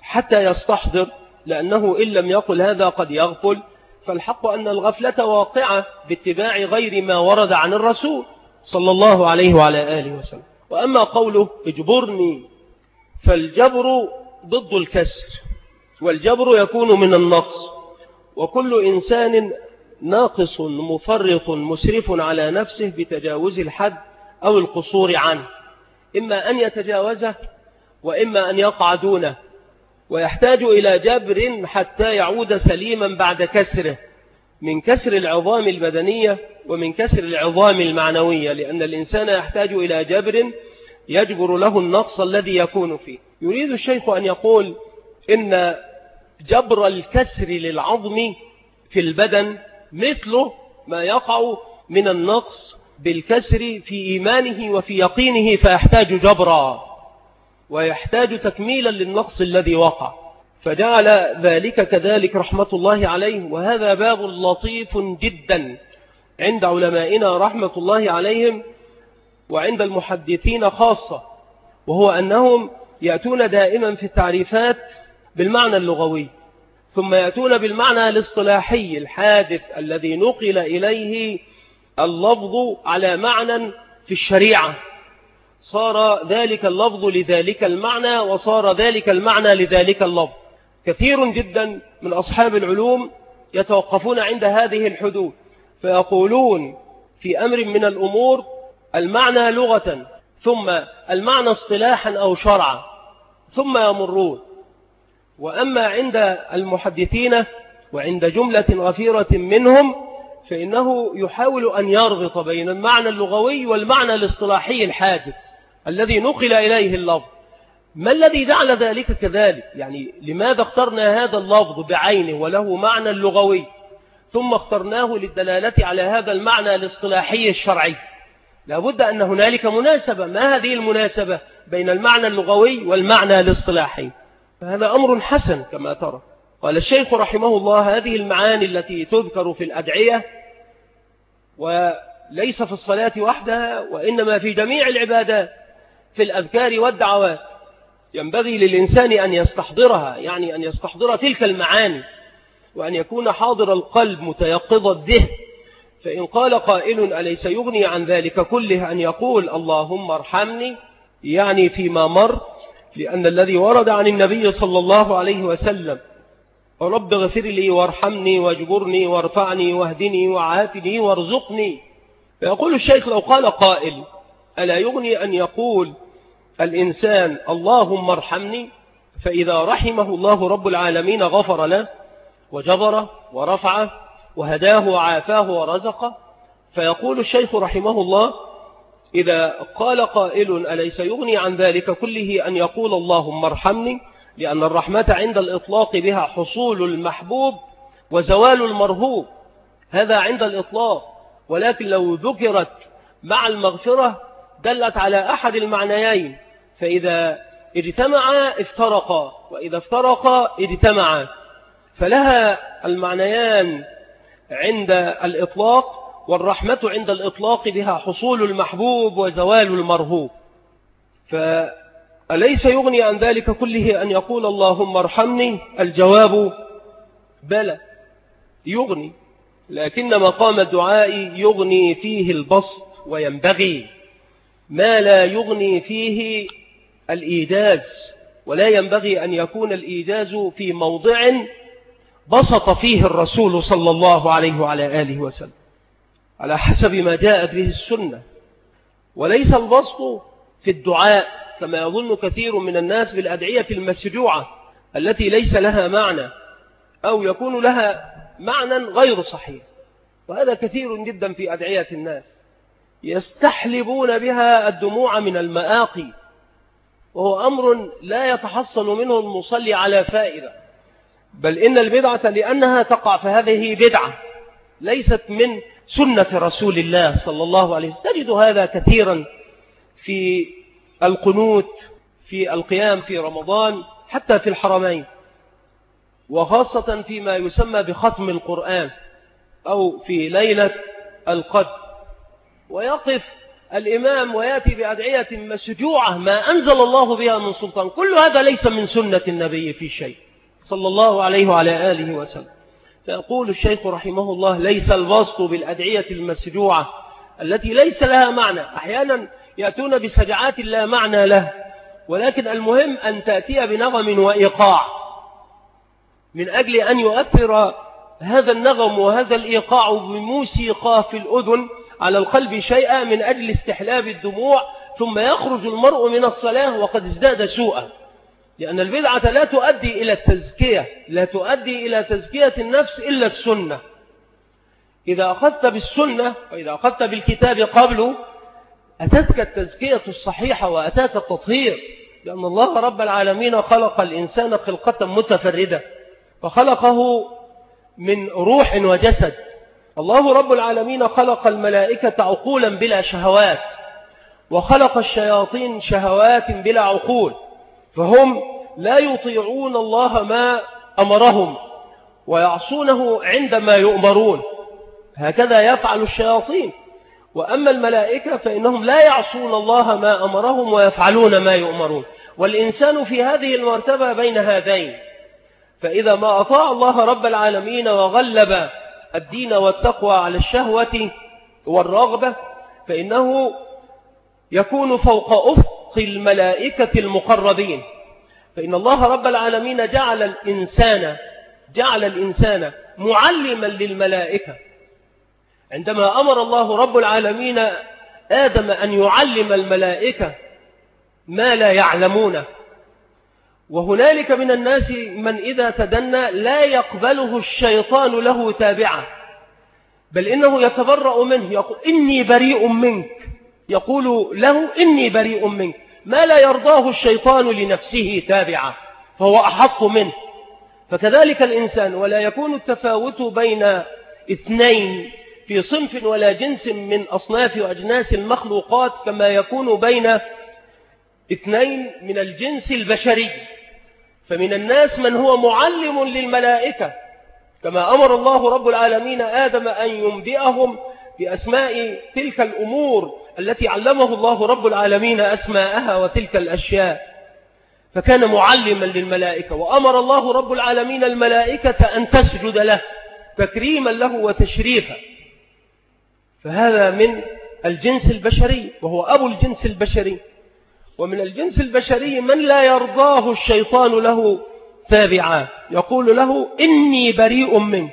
حتى يستحضر، لأنه إن لم يقل هذا قد يغفل. فالحق أن الغفلة واقعة باتباع غير ما ورد عن الرسول صلى الله عليه وعلى آله وسلم. وأما قوله اجبرني، فالجبر ضد الكسر، والجبر يكون من النقص، وكل إنسان ناقص مفرط مسرف على نفسه بتجاوز الحد أو القصور عنه، إما أن يتجاوزه وإما أن يقع دونه، ويحتاج إلى جبر حتى يعود سليما بعد كسره، من كسر العظام البدنية ومن كسر العظام المعنوية، لأن الإنسان يحتاج إلى جبر يجبر له النقص الذي يكون فيه. يريد الشيخ أن يقول إن جبر الكسر للعظم في البدن مثله ما يقع من النقص بالكسر في إيمانه وفي يقينه، فيحتاج جبرا ويحتاج تكميلا للنقص الذي وقع، فجعل ذلك كذلك رحمة الله عليه. وهذا باب لطيف جدا عند علمائنا رحمة الله عليهم وعند المحدثين خاصة، وهو أنهم يأتون دائما في التعريفات بالمعنى اللغوي، ثم يأتون بالمعنى الاصطلاحي الحادث الذي نقل إليه اللفظ على معنى في الشريعة، صار ذلك اللفظ لذلك المعنى، وصار ذلك المعنى لذلك اللفظ. كثير جدا من أصحاب العلوم يتوقفون عند هذه الحدود، فيقولون في أمر من الأمور المعنى لغة، ثم المعنى اصطلاحا أو شرعا، ثم يمرون. وأما عند المحدثين وعند جملة غفيرة منهم فإنه يحاول أن يربط بين المعنى اللغوي والمعنى الاصطلاحي الحادث الذي نقل إليه اللفظ. ما الذي جعل ذلك كذلك؟ يعني لماذا اخترنا هذا اللفظ بعينه وله معنى لغوي ثم اخترناه للدلالة على هذا المعنى الاصطلاحي الشرعي؟ لابد أن هنالك مناسبة. ما هذه المناسبة بين المعنى اللغوي والمعنى الاصطلاحي؟ فهذا أمر حسن كما ترى. قال الشيخ رحمه الله: هذه المعاني التي تذكر في الأدعية، وليس في الصلاة وحدها وإنما في جميع العبادات، في الأذكار والدعوات، ينبغي للإنسان أن يستحضرها، يعني أن يستحضر تلك المعاني، وأن يكون حاضر القلب متيقظ الذهن. فإن قال قائل: أليس يغني عن ذلك كله أن يقول اللهم ارحمني، يعني فيما مر، لأن الذي ورد عن النبي صلى الله عليه وسلم: رب اغفر لي وارحمني واجبرني وارفعني واهدني وعافني وارزقني. فيقول الشيخ: لو قال قائل: ألا يغني أن يقول الإنسان اللهم ارحمني، فإذا رحمه الله رب العالمين غفر له وجبره ورفعه وهداه وعافاه ورزقه. فيقول الشيخ رحمه الله: إذا قال قائل: أليس يغني عن ذلك كله أن يقول اللهم ارحمني، لأن الرحمة عند الإطلاق بها حصول المحبوب وزوال المرهوب، هذا عند الإطلاق. ولكن لو ذكرت مع المغفرة دلت على أحد المعنيين، فإذا اجتمعا افترقا، وإذا افترقا اجتمعا، فلها المعنيان عند الإطلاق، والرحمة عند الإطلاق بها حصول المحبوب وزوال المرهوب. فأليس يغني عن ذلك كله أن يقول اللهم ارحمني؟ الجواب: بلى، يغني، لكن مقام الدعاء يغني فيه البسط، وينبغي ما لا يغني فيه الإيجاز، ولا ينبغي أن يكون الإيجاز في موضع بسط فيه الرسول صلى الله عليه وعلى آله وسلم على حسب ما جاءت به السنة، وليس البسط في الدعاء كما يظن كثير من الناس بالأدعية المسجوعة التي ليس لها معنى أو يكون لها معنى غير صحيح. وهذا كثير جدا في أدعية الناس، يستحلبون بها الدموع من المآقي، وهو أمر لا يتحصل منه المصلي على فائدة، بل إن البدعة لأنها تقع فهذه بدعة ليست من سنة رسول الله صلى الله عليه وسلم. تجد هذا كثيرا في القنوت، في القيام في رمضان، حتى في الحرمين، وخاصة فيما يسمى بختم القرآن أو في ليلة القدر. ويقف الإمام ويأتي بأدعية مسجوعة ما أنزل الله بها من سلطان، كل هذا ليس من سنة النبي في شيء صلى الله عليه وعلى آله وسلم. فيقول الشيخ رحمه الله: ليس البسط بالأدعية المسجوعة التي ليس لها معنى. أحيانا يأتون بسجعات لا معنى له، ولكن المهم أن تأتي بنغم وإيقاع من أجل أن يؤثر هذا النغم وهذا الإيقاع بموسيقى في الأذن على القلب شيئا من أجل استحلاب الدموع، ثم يخرج المرء من الصلاة وقد ازداد سوءا. لأن البدعة لا تؤدي إلى التزكية، لا تؤدي إلى تزكية النفس إلا السنة. إذا أخذت بالسنة وإذا أخذت بالكتاب قبله أتتك التزكية الصحيحة وأتاك التطهير، لأن الله رب العالمين خلق الإنسان خلقة متفردة، فخلقه من روح وجسد. الله رب العالمين خلق الملائكة عقولا بلا شهوات، وخلق الشياطين شهوات بلا عقول، فهم لا يطيعون الله ما أمرهم ويعصونه عندما يؤمرون، هكذا يفعل الشياطين. وأما الملائكة فإنهم لا يعصون الله ما أمرهم ويفعلون ما يؤمرون، والإنسان في هذه المرتبة بين هذين. فإذا ما أطاع الله رب العالمين وغلب الدين والتقوى على الشهوة والرغبة فإنه يكون فوق أفق الملائكة المقربين. فإن الله رب العالمين جعل الإنسان معلما للملائكة. عندما أمر الله رب العالمين آدم أن يعلم الملائكة ما لا يعلمونه، وهنالك من الناس من إذا تدنى لا يقبله الشيطان له تابعا، بل إنه يتبرأ منه، يقول إني بريء منك، يقول له إني بريء منك، ما لا يرضاه الشيطان لنفسه تابعا فهو أحط منه. فكذلك الإنسان، ولا يكون التفاوت بين اثنين في صنف ولا جنس من أصناف وأجناس المخلوقات كما يكون بين اثنين من الجنس البشري. فمن الناس من هو معلم للملائكة، كما أمر الله رب العالمين آدم أن ينبئهم بأسماء تلك الأمور التي علمه الله رب العالمين أسماءها وتلك الأشياء، فكان معلما للملائكة. وأمر الله رب العالمين الملائكة أن تسجد له تكريما له وتشريفا. فهذا من الجنس البشري وهو أبو الجنس البشري. ومن الجنس البشري من لا يرضاه الشيطان له تابعا، يقول له إني بريء منك.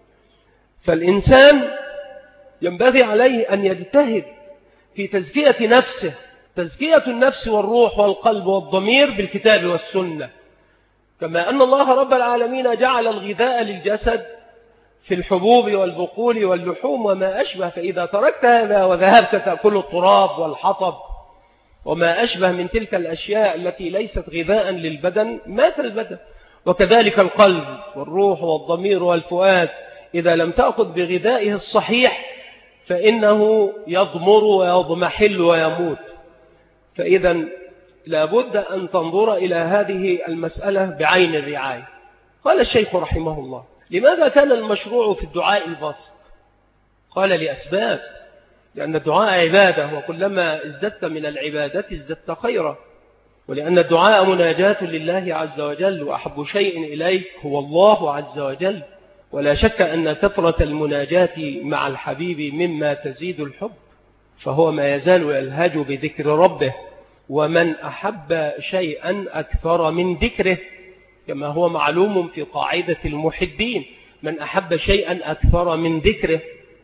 فالإنسان ينبغي عليه أن يجتهد في تزكية نفسه، تزكية النفس والروح والقلب والضمير بالكتاب والسنة، كما أن الله رب العالمين جعل الغذاء للجسد في الحبوب والبقول واللحوم وما أشبه. فإذا تركت هذا وذهبت تأكل التراب والحطب وما أشبه من تلك الأشياء التي ليست غذاء للبدن مات البدن. وكذلك القلب والروح والضمير والفؤاد إذا لم تأخذ بغذائه الصحيح فإنه يضمر ويضمحل ويموت. فإذا لابد أن تنظر إلى هذه المسألة بعين الرعاية. قال الشيخ رحمه الله: لماذا كان المشروع في الدعاء البسط؟ قال: لأسباب، لأن الدعاء عبادة، وكلما ازددت من العبادة ازددت خيرا، ولأن الدعاء مناجاة لله عز وجل، وأحب شيء إليك هو الله عز وجل، ولا شك أن كثرة المناجاة مع الحبيب مما تزيد الحب، فهو ما يزال يلهج بذكر ربه، ومن أحب شيئا أكثر من ذكره، كما هو معلوم في قاعدة المحبين: من أحب شيئا أكثر من ذكره.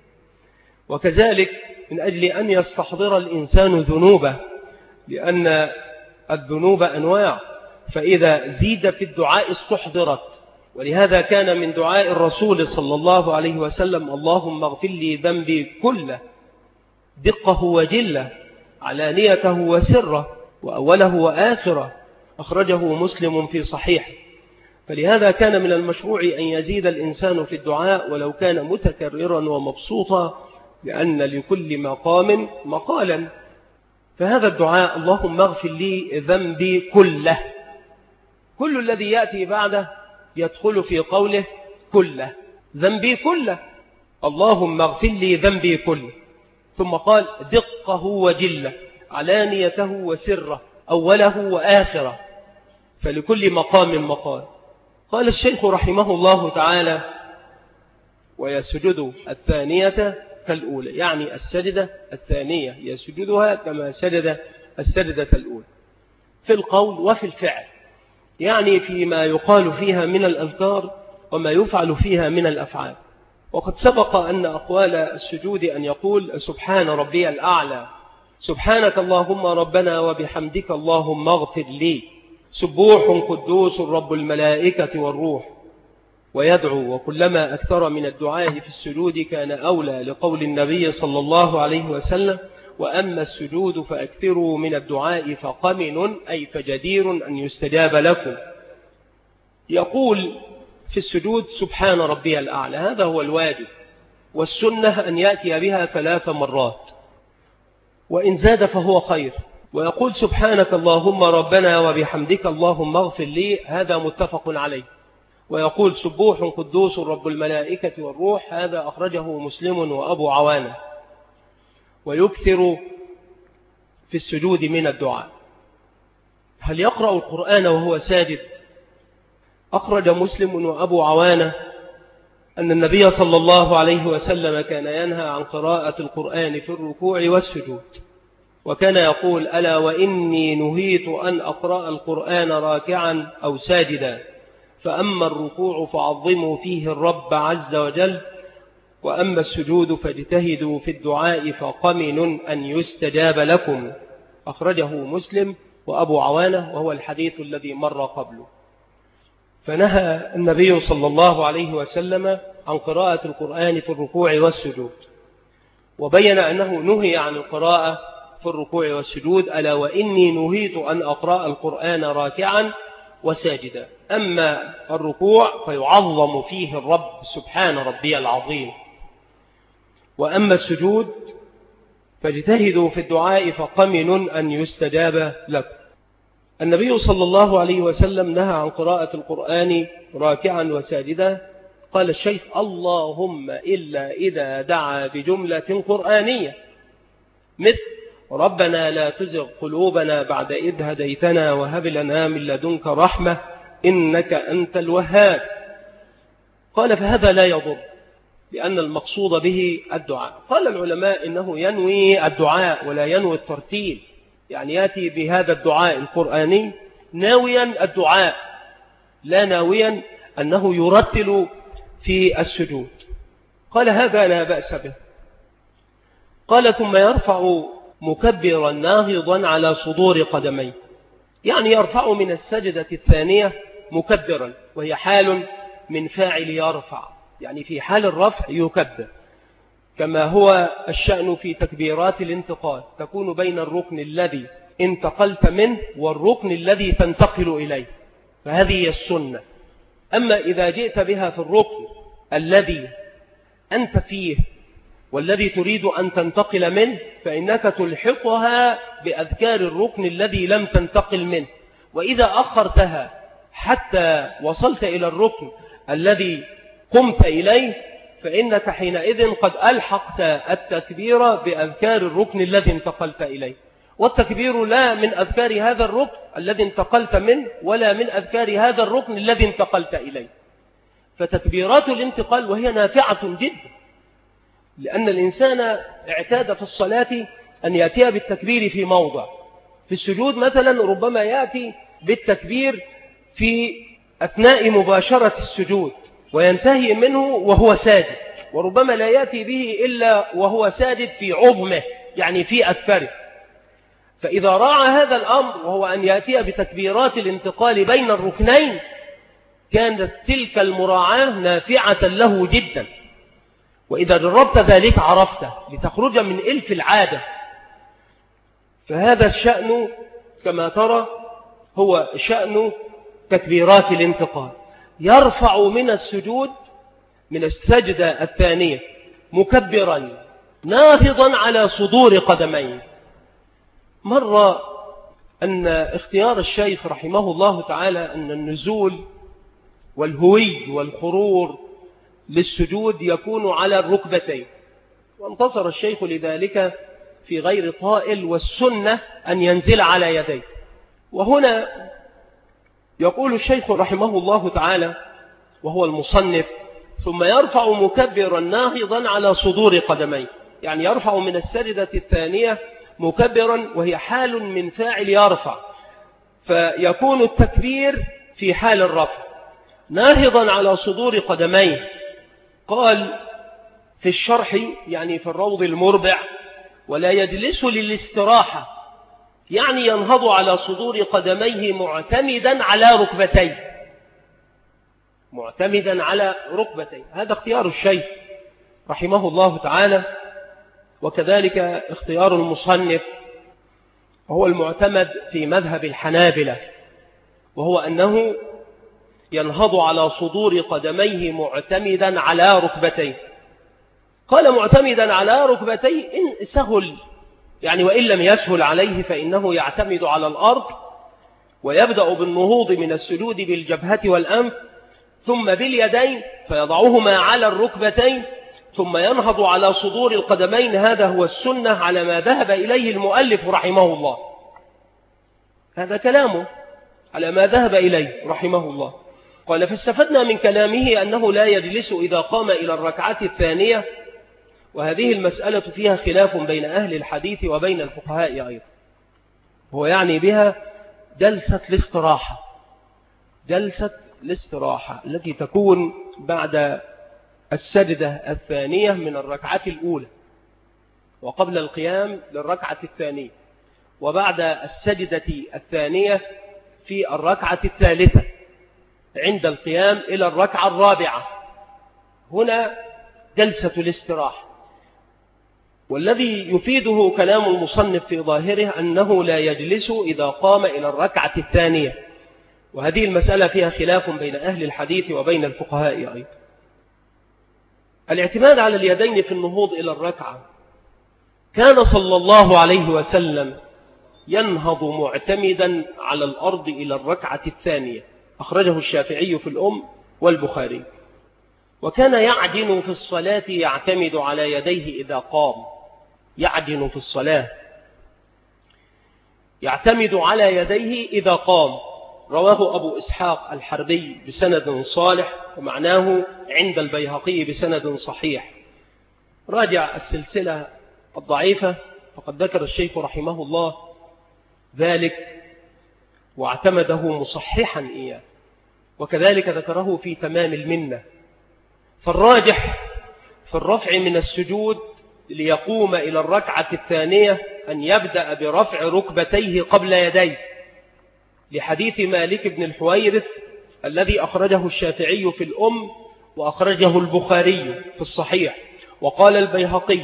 وكذلك من أجل أن يستحضر الإنسان ذنوبه، لأن الذنوب أنواع، فإذا زيد في الدعاء استحضرت. ولهذا كان من دعاء الرسول صلى الله عليه وسلم: اللهم اغفر لي ذنبي كله، دقه وجله، علانيته وسره، وأوله وآخره، أخرجه مسلم في صحيح. فلهذا كان من المشروع أن يزيد الإنسان في الدعاء ولو كان متكررا ومبسوطا، لأن لكل مقام مقالا. فهذا الدعاء: اللهم اغفر لي ذنبي كله، كل الذي يأتي بعده يدخل في قوله كله، ذنبي كله، اللهم اغفر لي ذنبي كله. ثم قال دقه وجله، علانيته وسره، أوله وآخره، فلكل مقام مقال. قال الشيخ رحمه الله تعالى ويسجد الثانية كالأولى، يعني السجدة الثانية يسجدها كما سجد السجدة الأولى في القول وفي الفعل، يعني فيما يقال فيها من الأذكار وما يفعل فيها من الأفعال. وقد سبق أن أقوال السجود أن يقول سبحان ربي الأعلى، سبحانك اللهم ربنا وبحمدك اللهم اغفر لي، سبوح قدوس رب الملائكة والروح، ويدعو. وكلما أكثر من الدعاء في السجود كان أولى، لقول النبي صلى الله عليه وسلم وأما السجود فأكثروا من الدعاء فقمن، أي فجدير أن يستجاب لكم. يقول في السجود سبحان ربي الأعلى، هذا هو الواجب، والسنة أن يأتي بها 3 مرات، وإن زاد فهو خير. ويقول سبحانك اللهم ربنا وبحمدك اللهم اغفر لي، هذا متفق عليه. ويقول سبوح قدوس رب الملائكة والروح، هذا أخرجه مسلم وأبو عوانة. ويكثر في السجود من الدعاء. هل يقرأ القرآن وهو ساجد؟ أخرج مسلم وأبو عوانة أن النبي صلى الله عليه وسلم كان ينهى عن قراءة القرآن في الركوع والسجود، وكان يقول ألا وإني نهيت أن أقرأ القرآن راكعا أو ساجدا، فأما الركوع فعظموا فيه الرب عز وجل، وأما السجود فاجتهدوا في الدعاء فقمن أن يستجاب لكم. أخرجه مسلم وأبو عوانة، وهو الحديث الذي مر قبله. فنهى النبي صلى الله عليه وسلم عن قراءة القرآن في الركوع والسجود، وبين أنه نهي عن القراءة في الركوع والسجود، ألا وإني نهيت أن أقرأ القرآن راكعا وساجدا. أما الركوع فيعظم فيه الرب سبحان ربي العظيم، وأما السجود فاجتهدوا في الدعاء فقمن أن يستجاب لكم. النبي صلى الله عليه وسلم نهى عن قراءة القرآن راكعا وساجدا. قال الشيخ اللهم إلا إذا دعا بجملة قرآنية، مثل ربنا لا تزغ قلوبنا بعد إذ هديتنا وهب لنا من لدنك رحمة إنك أنت الوهاب. قال فهذا لا يضر، لأن المقصود به الدعاء. قال العلماء إنه ينوي الدعاء ولا ينوي الترتيل، يعني يأتي بهذا الدعاء القرآني ناويا الدعاء، لا ناويا أنه يرتل في السجود. قال هذا لا بأس به. قال ثم يرفع مكبرا ناهضا على صدور قدميه، يعني يرفع من السجدة الثانية مكبرا، وهي حال من فاعل يرفع، يعني في حال الرفع يكبر، كما هو الشأن في تكبيرات الانتقال، تكون بين الركن الذي انتقلت منه والركن الذي تنتقل إليه، فهذه هي السنة. أما إذا جئت بها في الركن الذي أنت فيه والذي تريد أن تنتقل منه، فإنك تلحقها بأذكار الركن الذي لم تنتقل منه. وإذا أخرتها حتى وصلت إلى الركن الذي قمت إليه، فإنك حينئذ قد ألحقت التكبير بأذكار الركن الذي انتقلت إليه، والتكبير لا من أذكار هذا الركن الذي انتقلت منه ولا من أذكار هذا الركن الذي انتقلت إليه. فتكبيرات الانتقال وهي نافعة جدا، لأن الإنسان اعتاد في الصلاة أن يأتي بالتكبير في موضع. في السجود مثلا ربما يأتي بالتكبير في أثناء مباشرة السجود وينتهي منه وهو ساجد، وربما لا يأتي به إلا وهو ساجد في عظمه، يعني في أكثره. فإذا راعى هذا الأمر وهو أن يأتي بتكبيرات الانتقال بين الركنين، كانت تلك المراعاة نافعة له جدا. وإذا جربت ذلك عرفته لتخرج من إلف العادة. فهذا الشأن كما ترى هو شأن تكبيرات الانتقال. يرفع من السجود من السجدة الثانية مكبرا ناهضا على صدور قدمين. مر أن اختيار الشيخ رحمه الله تعالى أن النزول والهوي والخرور للسجود يكون على الركبتين، وانتصر الشيخ لذلك في غير طائل، والسنة أن ينزل على يديه. وهنا يقول الشيخ رحمه الله تعالى وهو المصنف: ثم يرفع مكبرا ناهضا على صدور قدميه، يعني يرفع من السجدة الثانية مكبرا، وهي حال من فاعل يرفع، فيكون التكبير في حال الرفع ناهضا على صدور قدميه. قال في الشرح يعني في الروض المربع: ولا يجلس للاستراحة، يعني ينهض على صدور قدميه معتمدا على ركبتيه، معتمدا على ركبتيه. هذا اختيار الشيخ رحمه الله تعالى، وكذلك اختيار المصنف، وهو المعتمد في مذهب الحنابلة، وهو أنه ينهض على صدور قدميه معتمدا على ركبتيه. قال معتمدا على ركبتيه إن سهل، يعني وإن لم يسهل عليه فإنه يعتمد على الأرض، ويبدأ بالنهوض من السجود بالجبهة والأنف، ثم باليدين فيضعهما على الركبتين، ثم ينهض على صدور القدمين. هذا هو السنة على ما ذهب إليه المؤلف رحمه الله. هذا كلامه على ما ذهب إليه رحمه الله. قال: فاستفدنا من كلامه أنه لا يجلس إذا قام إلى الركعة الثانية، وهذه المسألة فيها خلاف بين أهل الحديث وبين الفقهاء أيضا. هو يعني بها جلسة الاستراحة، جلسة الاستراحة التي تكون بعد السجدة الثانية من الركعة الأولى، وقبل القيام للركعة الثانية، وبعد السجدة الثانية في الركعة الثالثة عند القيام إلى الركعة الرابعة. هنا جلسة الاستراحة. والذي يفيده كلام المصنف في ظاهره أنه لا يجلس إذا قام إلى الركعة الثانية، وهذه المسألة فيها خلاف بين أهل الحديث وبين الفقهاء أيضا. الاعتماد على اليدين في النهوض إلى الركعة، كان صلى الله عليه وسلم ينهض معتمدا على الأرض إلى الركعة الثانية، أخرجه الشافعي في الأم والبخاري. وكان يعجن في الصلاة يعتمد على يديه إذا قام، يعجن في الصلاة يعتمد على يديه إذا قام. رواه أبو إسحاق الحربي بسند صالح، ومعناه عند البيهقي بسند صحيح. راجع السلسلة الضعيفة فقد ذكر الشيخ رحمه الله ذلك واعتمده مصححا إياه، وكذلك ذكره في تمام المنة. فالراجح في الرفع من السجود ليقوم إلى الركعة الثانية أن يبدأ برفع ركبتيه قبل يديه، لحديث مالك بن الحويرث الذي أخرجه الشافعي في الأم وأخرجه البخاري في الصحيح. وقال البيهقي: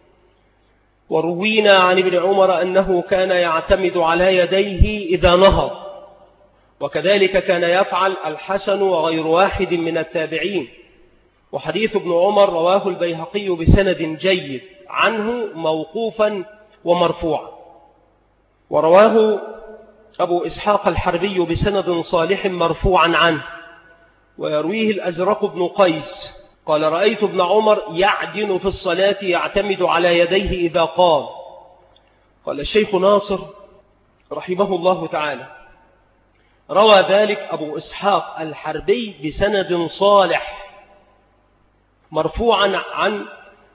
وروينا عن ابن عمر أنه كان يعتمد على يديه إذا نهض، وكذلك كان يفعل الحسن وغير واحد من التابعين. وحديث ابن عمر رواه البيهقي بسند جيد عنه موقوفا ومرفوعا، ورواه أبو إسحاق الحربي بسند صالح مرفوعا عنه. ويرويه الأزرق بن قيس قال: رأيت ابن عمر يعجن في الصلاة يعتمد على يديه إذا قام. قال الشيخ ناصر رحمه الله تعالى: روى ذلك أبو إسحاق الحربي بسند صالح مرفوعا عن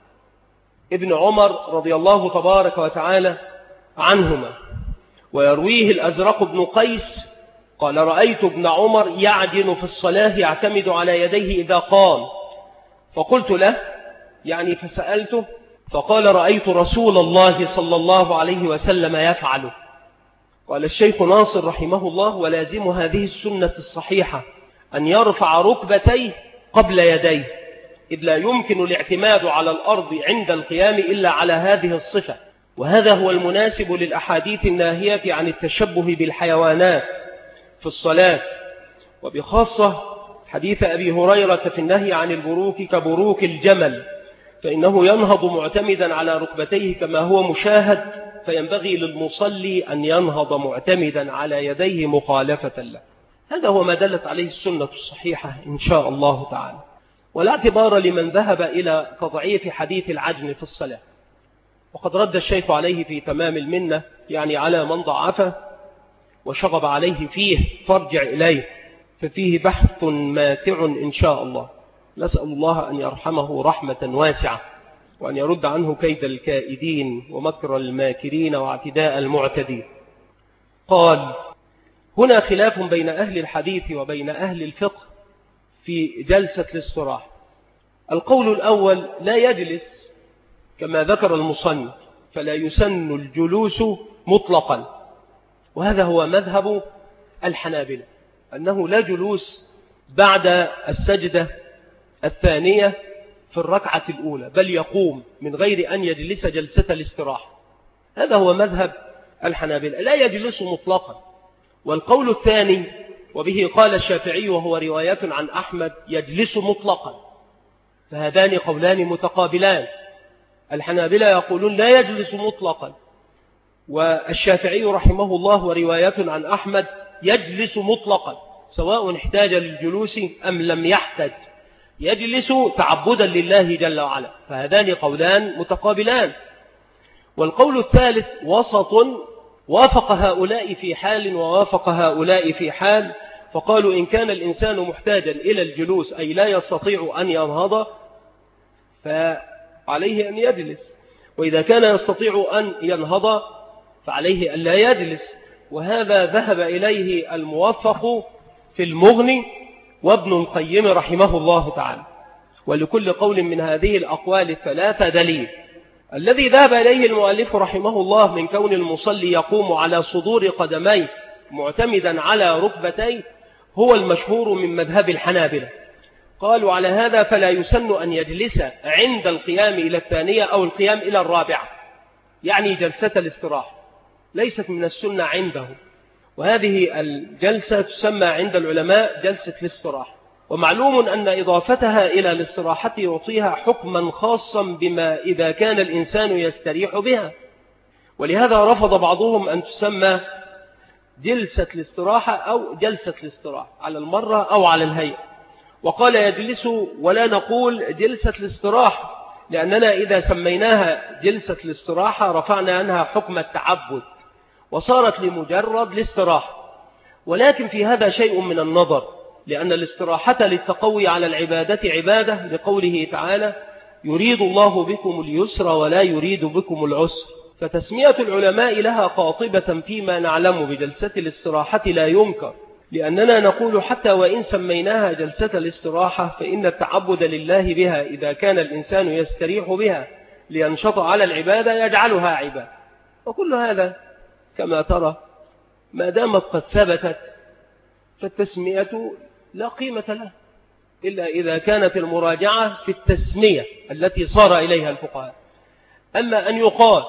ابن عمر رضي الله تبارك وتعالى عنهما. ويرويه الأزرق بن قيس قال: رأيت ابن عمر يعجن في الصلاة يعتمد على يديه إذا قام. فقلت له، يعني فسألته، فقال: رأيت رسول الله صلى الله عليه وسلم يفعله. قال الشيخ ناصر رحمه الله: ولازم هذه السنة الصحيحة أن يرفع ركبتيه قبل يديه، إذ لا يمكن الاعتماد على الأرض عند القيام إلا على هذه الصفة. وهذا هو المناسب للأحاديث الناهية عن التشبه بالحيوانات في الصلاة، وبخاصة حديث أبي هريرة في النهي عن البروك كبروك الجمل، فإنه ينهض معتمدا على ركبتيه كما هو مشاهد، فينبغي للمصلي أن ينهض معتمدا على يديه مخالفة له. هذا هو ما دلت عليه السنة الصحيحة إن شاء الله تعالى. ولا اعتبار لمن ذهب إلى تضعيف حديث العجن في الصلاة. وقد رد الشيخ عليه في تمام المنة، يعني على من ضعفه وشغب عليه فيه، فارجع إليه ففيه بحث ماتع إن شاء الله. نسأل الله أن يرحمه رحمة واسعة، وأن يرد عنه كيد الكائدين ومكر الماكرين واعتداء المعتدين. قال: هنا خلاف بين أهل الحديث وبين أهل الفقه في جلسة الاستراحة. القول الأول: لا يجلس كما ذكر المصنف، فلا يسن الجلوس مطلقا، وهذا هو مذهب الحنابلة، أنه لا جلوس بعد السجدة الثانية في الركعة الأولى، بل يقوم من غير أن يجلس جلسة الاستراحة. هذا هو مذهب الحنابلة، لا يجلس مطلقا. والقول الثاني وبه قال الشافعي وهو رواية عن أحمد: يجلس مطلقا. فهذان قولان متقابلان، الحنابلة يقولون لا يجلس مطلقا، والشافعي رحمه الله ورواية عن أحمد يجلس مطلقا، سواء احتاج للجلوس أم لم يحتاج، يجلس تعبدا لله جل وعلا. فهذان قولان متقابلان. والقول الثالث وسط، وافق هؤلاء في حال ووافق هؤلاء في حال، فقالوا: إن كان الإنسان محتاجا إلى الجلوس أي لا يستطيع أن ينهض فعليه أن يجلس، وإذا كان يستطيع أن ينهض فعليه أن لا يجلس. وهذا ذهب إليه الموفق في المغني وابن القيم رحمه الله تعالى. ولكل قول من هذه الأقوال الثلاثة دليل. الذي ذهب إليه المؤلف رحمه الله من كون المصلي يقوم على صدور قدميه معتمدا على ركبتيه هو المشهور من مذهب الحنابلة. قالوا: على هذا فلا يسن أن يجلس عند القيام إلى الثانية أو القيام إلى الرابعة، يعني جلسة الاستراحة ليست من السنة عنده. وهذه الجلسة تسمى عند العلماء جلسة الاستراحة. ومعلوم أن إضافتها إلى الاستراحة يعطيها حكما خاصا بما إذا كان الإنسان يستريح بها، ولهذا رفض بعضهم أن تسمى جلسة الاستراحة أو جلسة الاستراحة على المرة أو على الهيئة، وقال: يجلس ولا نقول جلسة الاستراحة، لأننا إذا سميناها جلسة الاستراحة رفعنا عنها حكم التعبد وصارت لمجرد الاستراحة. ولكن في هذا شيء من النظر، لأن الاستراحة للتقوي على العبادة عبادة، لقوله تعالى: يريد الله بكم اليسر ولا يريد بكم العسر. فتسمية العلماء لها قاطبة فيما نعلم بجلسة الاستراحة لا ينكر، لأننا نقول حتى وإن سميناها جلسة الاستراحة فإن التعبد لله بها إذا كان الإنسان يستريح بها لينشط على العبادة يجعلها عبادة. وكل هذا كما ترى ما دامت قد ثبتت فالتسمية لا قيمة لها، إلا إذا كانت المراجعة في التسمية التي صار إليها الفقهاء. أما أن يقال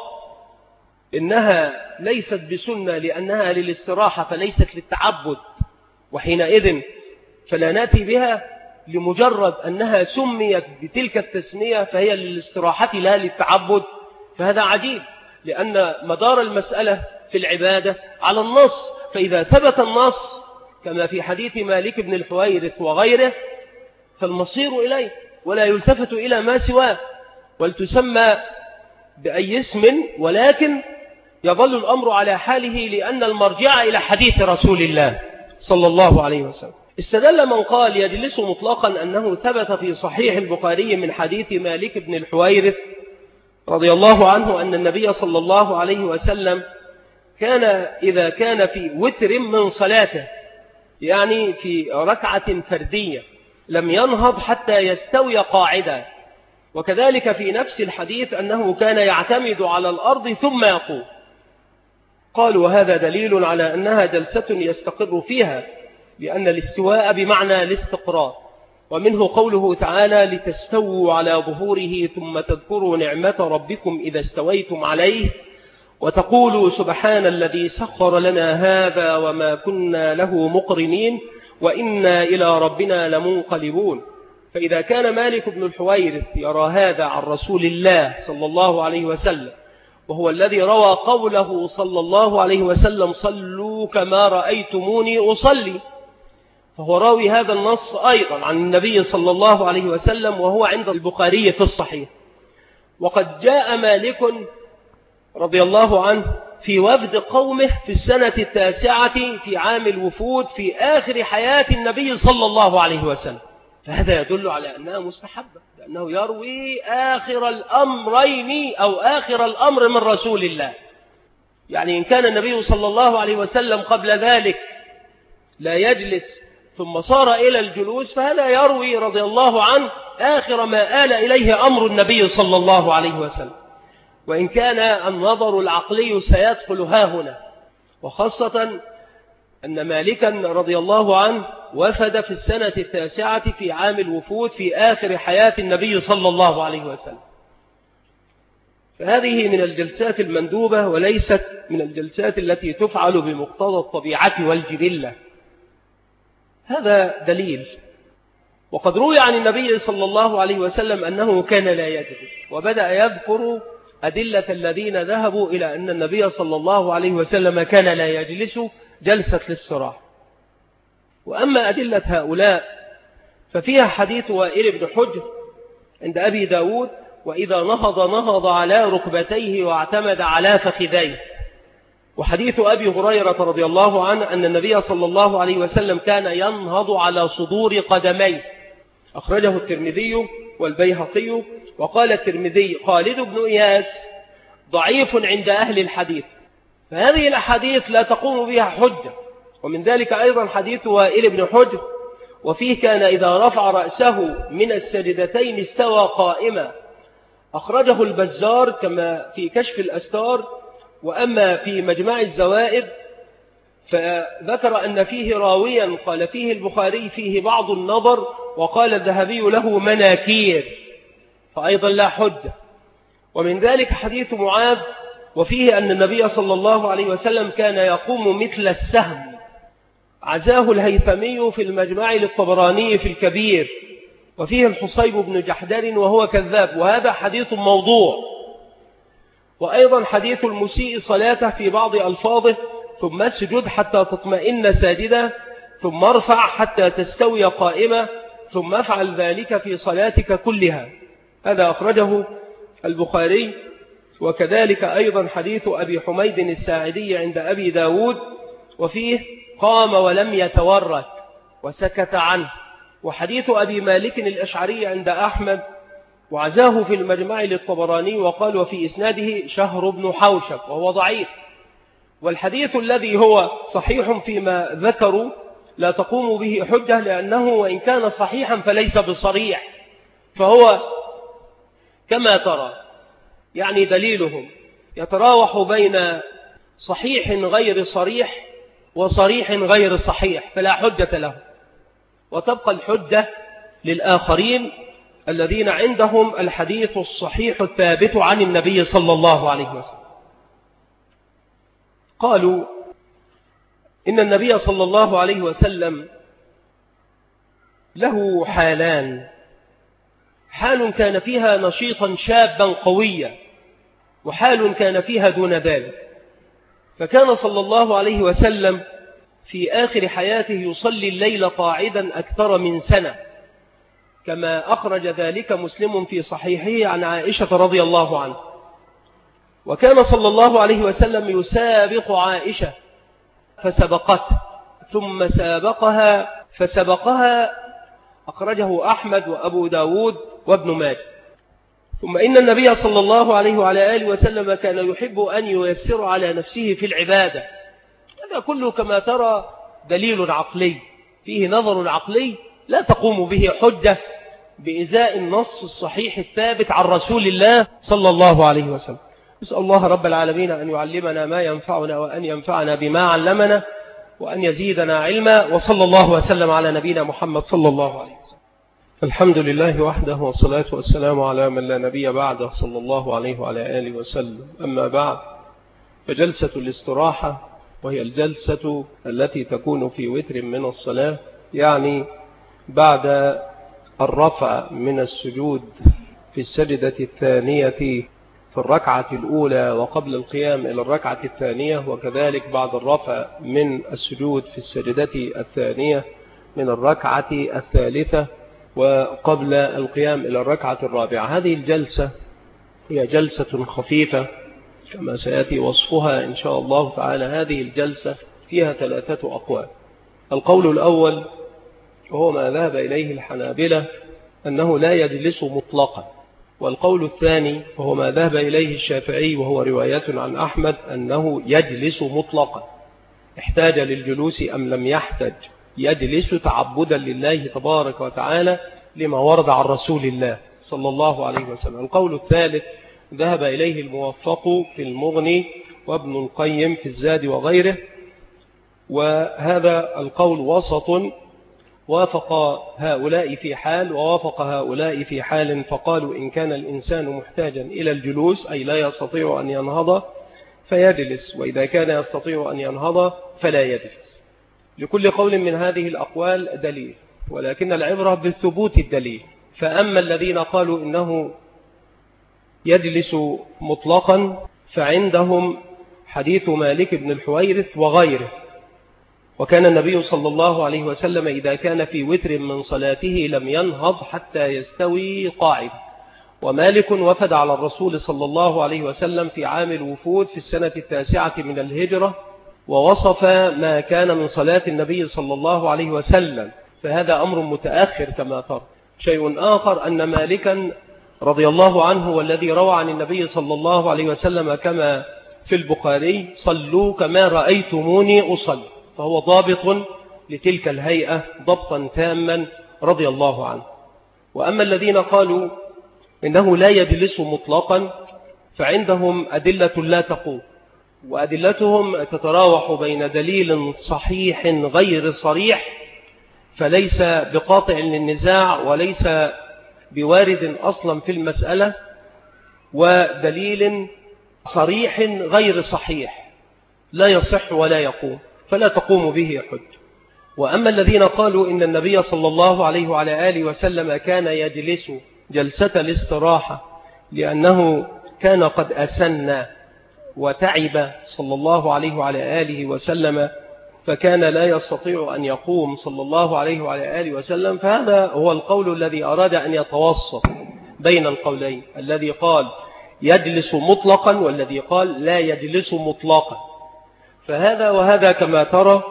إنها ليست بسنة لأنها للاستراحة فليست للتعبد، وحينئذ فلا نأتي بها لمجرد أنها سميت بتلك التسمية فهي للاستراحة لا للتعبد، فهذا عجيب، لأن مدار المسألة في العبادة على النص. فإذا ثبت النص كما في حديث مالك بن الحويرث وغيره فالمصير إليه ولا يلتفت إلى ما سواه، ولتسمى بأي اسم، ولكن يظل الأمر على حاله لأن المرجع إلى حديث رسول الله صلى الله عليه وسلم. استدل من قال يجلس مطلقا أنه ثبت في صحيح البخاري من حديث مالك بن الحويرث رضي الله عنه أن النبي صلى الله عليه وسلم كان إذا كان في وتر من صلاته، يعني في ركعة فردية، لم ينهض حتى يستوي قاعدا. وكذلك في نفس الحديث أنه كان يعتمد على الأرض ثم يقوم. قالوا: وهذا دليل على أنها جلسة يستقر فيها، لأن الاستواء بمعنى الاستقرار. ومنه قوله تعالى: لتستووا على ظهوره ثم تذكروا نعمة ربكم إذا استويتم عليه وتقولوا سبحان الذي سخر لنا هذا وما كنا له مقرنين وإنا إلى ربنا لمنقلبون. فإذا كان مالك بن الحويرث يرى هذا عن رسول الله صلى الله عليه وسلم، وهو الذي روى قوله صلى الله عليه وسلم: صلوا كما رأيتموني أصلي، فهو راوي هذا النص أيضا عن النبي صلى الله عليه وسلم، وهو عند البخاري في الصحيح. وقد جاء مالك رضي الله عنه في وفد قومه في السنة 9 في عام الوفود في آخر حياة النبي صلى الله عليه وسلم، فهذا يدل على أنها مستحبة، لأنه يروي آخر الأمرين أو آخر الأمر من رسول الله. يعني إن كان النبي صلى الله عليه وسلم قبل ذلك لا يجلس ثم صار إلى الجلوس، فهذا يروي رضي الله عنه آخر ما آل إليه أمر النبي صلى الله عليه وسلم. وإن كان النظر العقلي سيدخل هنا، وخاصة أن مالكا رضي الله عنه وفد في السنة 9 في عام الوفود في آخر حياة النبي صلى الله عليه وسلم، فهذه من الجلسات المندوبة وليست من الجلسات التي تفعل بمقتضى الطبيعة والجبلة. هذا دليل. وقد روي عن النبي صلى الله عليه وسلم أنه كان لا يجلس، وبدأ يذكر أدلة الذين ذهبوا إلى أن النبي صلى الله عليه وسلم كان لا يجلس جلسة للصراحة. وأما أدلة هؤلاء ففيها حديث وائل بن حجر عند أبي داود: وإذا نهض على ركبتيه واعتمد على فخذيه. وحديث أبي هريرة رضي الله عنه أن النبي صلى الله عليه وسلم كان ينهض على صدور قدميه، أخرجه الترمذي والبيهقي. وقال الترمذي: خالد بن إياس ضعيف عند أهل الحديث. فهذه الأحاديث لا تقوم بها حجة. ومن ذلك أيضا حديث وائل بن حجر، وفيه كان إذا رفع رأسه من السجدتين استوى قائما، أخرجه البزار كما في كشف الأستار. وأما في مجمع الزوائد فذكر أن فيه راويا قال فيه البخاري فيه بعض النظر، وقال الذهبي له مناكير، فأيضا لا حجة. ومن ذلك حديث معاذ، وفيه أن النبي صلى الله عليه وسلم كان يقوم مثل السهم، عزاه الهيثمي في المجمع للطبراني في الكبير. وفيه الحصيب بن جحدر وهو كذاب، وهذا حديث موضوع. وأيضا حديث المسيء صلاته في بعض ألفاظه: ثم اسجد حتى تطمئن ساجدا، ثم ارفع حتى تستوي قائمة، ثم افعل ذلك في صلاتك كلها. هذا أخرجه البخاري. وكذلك أيضا حديث أبي حميد الساعدي عند أبي داود، وفيه: قام ولم يتورك وسكت عنه. وحديث أبي مالك الأشعري عند أحمد، وعزاه في المجمع للطبراني، وقال: وفي إسناده شهر بن حوشب وهو ضعيف. والحديث الذي هو صحيح فيما ذكروا لا تقوم به حجة، لأنه وإن كان صحيحا فليس بصريح، فهو كما ترى يعني دليلهم يتراوح بين صحيح غير صريح وصريح غير صحيح، فلا حجة له. وتبقى الحجة للآخرين الذين عندهم الحديث الصحيح الثابت عن النبي صلى الله عليه وسلم. قالوا إن النبي صلى الله عليه وسلم له حالان: حال كان فيها نشيطا شابا قويا، وحال كان فيها دون ذلك. فكان صلى الله عليه وسلم في آخر حياته يصلي الليل قاعدا أكثر من سنة، كما أخرج ذلك مسلم في صحيحه عن عائشة رضي الله عنه. وكان صلى الله عليه وسلم يسابق عائشة فسبقته، ثم سابقها فسبقها، أخرجه أحمد وأبو داود وابن ماجه. ثم إن النبي صلى الله عليه وعلى آله وسلم كان يحب أن ييسر على نفسه في العبادة. هذا كله كما ترى دليل عقلي، فيه نظر عقلي لا تقوم به حجة بإزاء النص الصحيح الثابت عن رسول الله صلى الله عليه وسلم. نسأل الله رب العالمين أن يعلمنا ما ينفعنا، وأن ينفعنا بما علمنا، وأن يزيدنا علما. وصلى الله وسلم على نبينا محمد صلى الله عليه وسلم. الحمد لله وحده، والصلاة والسلام على من لا نبي بعده صلى الله عليه وعلى آله وسلم. أما بعد، فجلسة الاستراحة وهي الجلسة التي تكون في وتر من الصلاة، يعني بعد الرفع من السجود في السجدة الثانية في الركعة الأولى وقبل القيام إلى الركعة الثانية، وكذلك بعد الرفع من السجود في السجدة الثانية من الركعة الثالثة وقبل القيام إلى الركعة الرابعة. هذه الجلسة هي جلسة خفيفة كما سيأتي وصفها إن شاء الله تعالى. هذه الجلسة فيها 3 أقوال. القول الأول وهو ما ذهب إليه الحنابلة أنه لا يجلس مطلقا، والقول الثاني وهو ما ذهب إليه الشافعي وهو رواية عن أحمد أنه يجلس مطلقا، احتاج للجلوس أم لم يحتج، يجلس تعبدا لله تبارك وتعالى لما ورد عن رسول الله صلى الله عليه وسلم. القول الثالث ذهب إليه الموفق في المغني وابن القيم في الزاد وغيره، وهذا القول وسط، وافق هؤلاء في حال ووافق هؤلاء في حال، فقالوا إن كان الإنسان محتاجا إلى الجلوس أي لا يستطيع أن ينهض فيجلس، وإذا كان يستطيع أن ينهض فلا يجلس. لكل قول من هذه الأقوال دليل، ولكن العبرة بالثبوت الدليل. فأما الذين قالوا إنه يجلس مطلقا فعندهم حديث مالك بن الحويرث وغيره، وكان النبي صلى الله عليه وسلم إذا كان في وتر من صلاته لم ينهض حتى يستوي قاعدا. ومالك وفد على الرسول صلى الله عليه وسلم في عام الوفود في السنة 9 من الهجرة، ووصف ما كان من صلاة النبي صلى الله عليه وسلم، فهذا أمر متأخر كما ترى. شيء آخر أن مالكا رضي الله عنه والذي روى عن النبي صلى الله عليه وسلم كما في البخاري صلوا كما رأيتموني أصلي، فهو ضابط لتلك الهيئة ضبطا تاما رضي الله عنه. وأما الذين قالوا إنه لا يجلس مطلقا فعندهم أدلة لا تقوم، وأدلتهم تتراوح بين دليل صحيح غير صريح فليس بقاطع للنزاع وليس بوارد أصلا في المسألة، ودليل صريح غير صحيح لا يصح ولا يقوم فلا تقوم به حج. وأما الذين قالوا إن النبي صلى الله عليه وعلى آله وسلم كان يجلس جلسة الاستراحة لأنه كان قد أسن وتعب صلى الله عليه وعلى آله وسلم، فكان لا يستطيع أن يقوم صلى الله عليه وعلى آله وسلم، فهذا هو القول الذي أراد أن يتوسط بين القولين، الذي قال يجلس مطلقا والذي قال لا يجلس مطلقا. فهذا وهذا كما ترى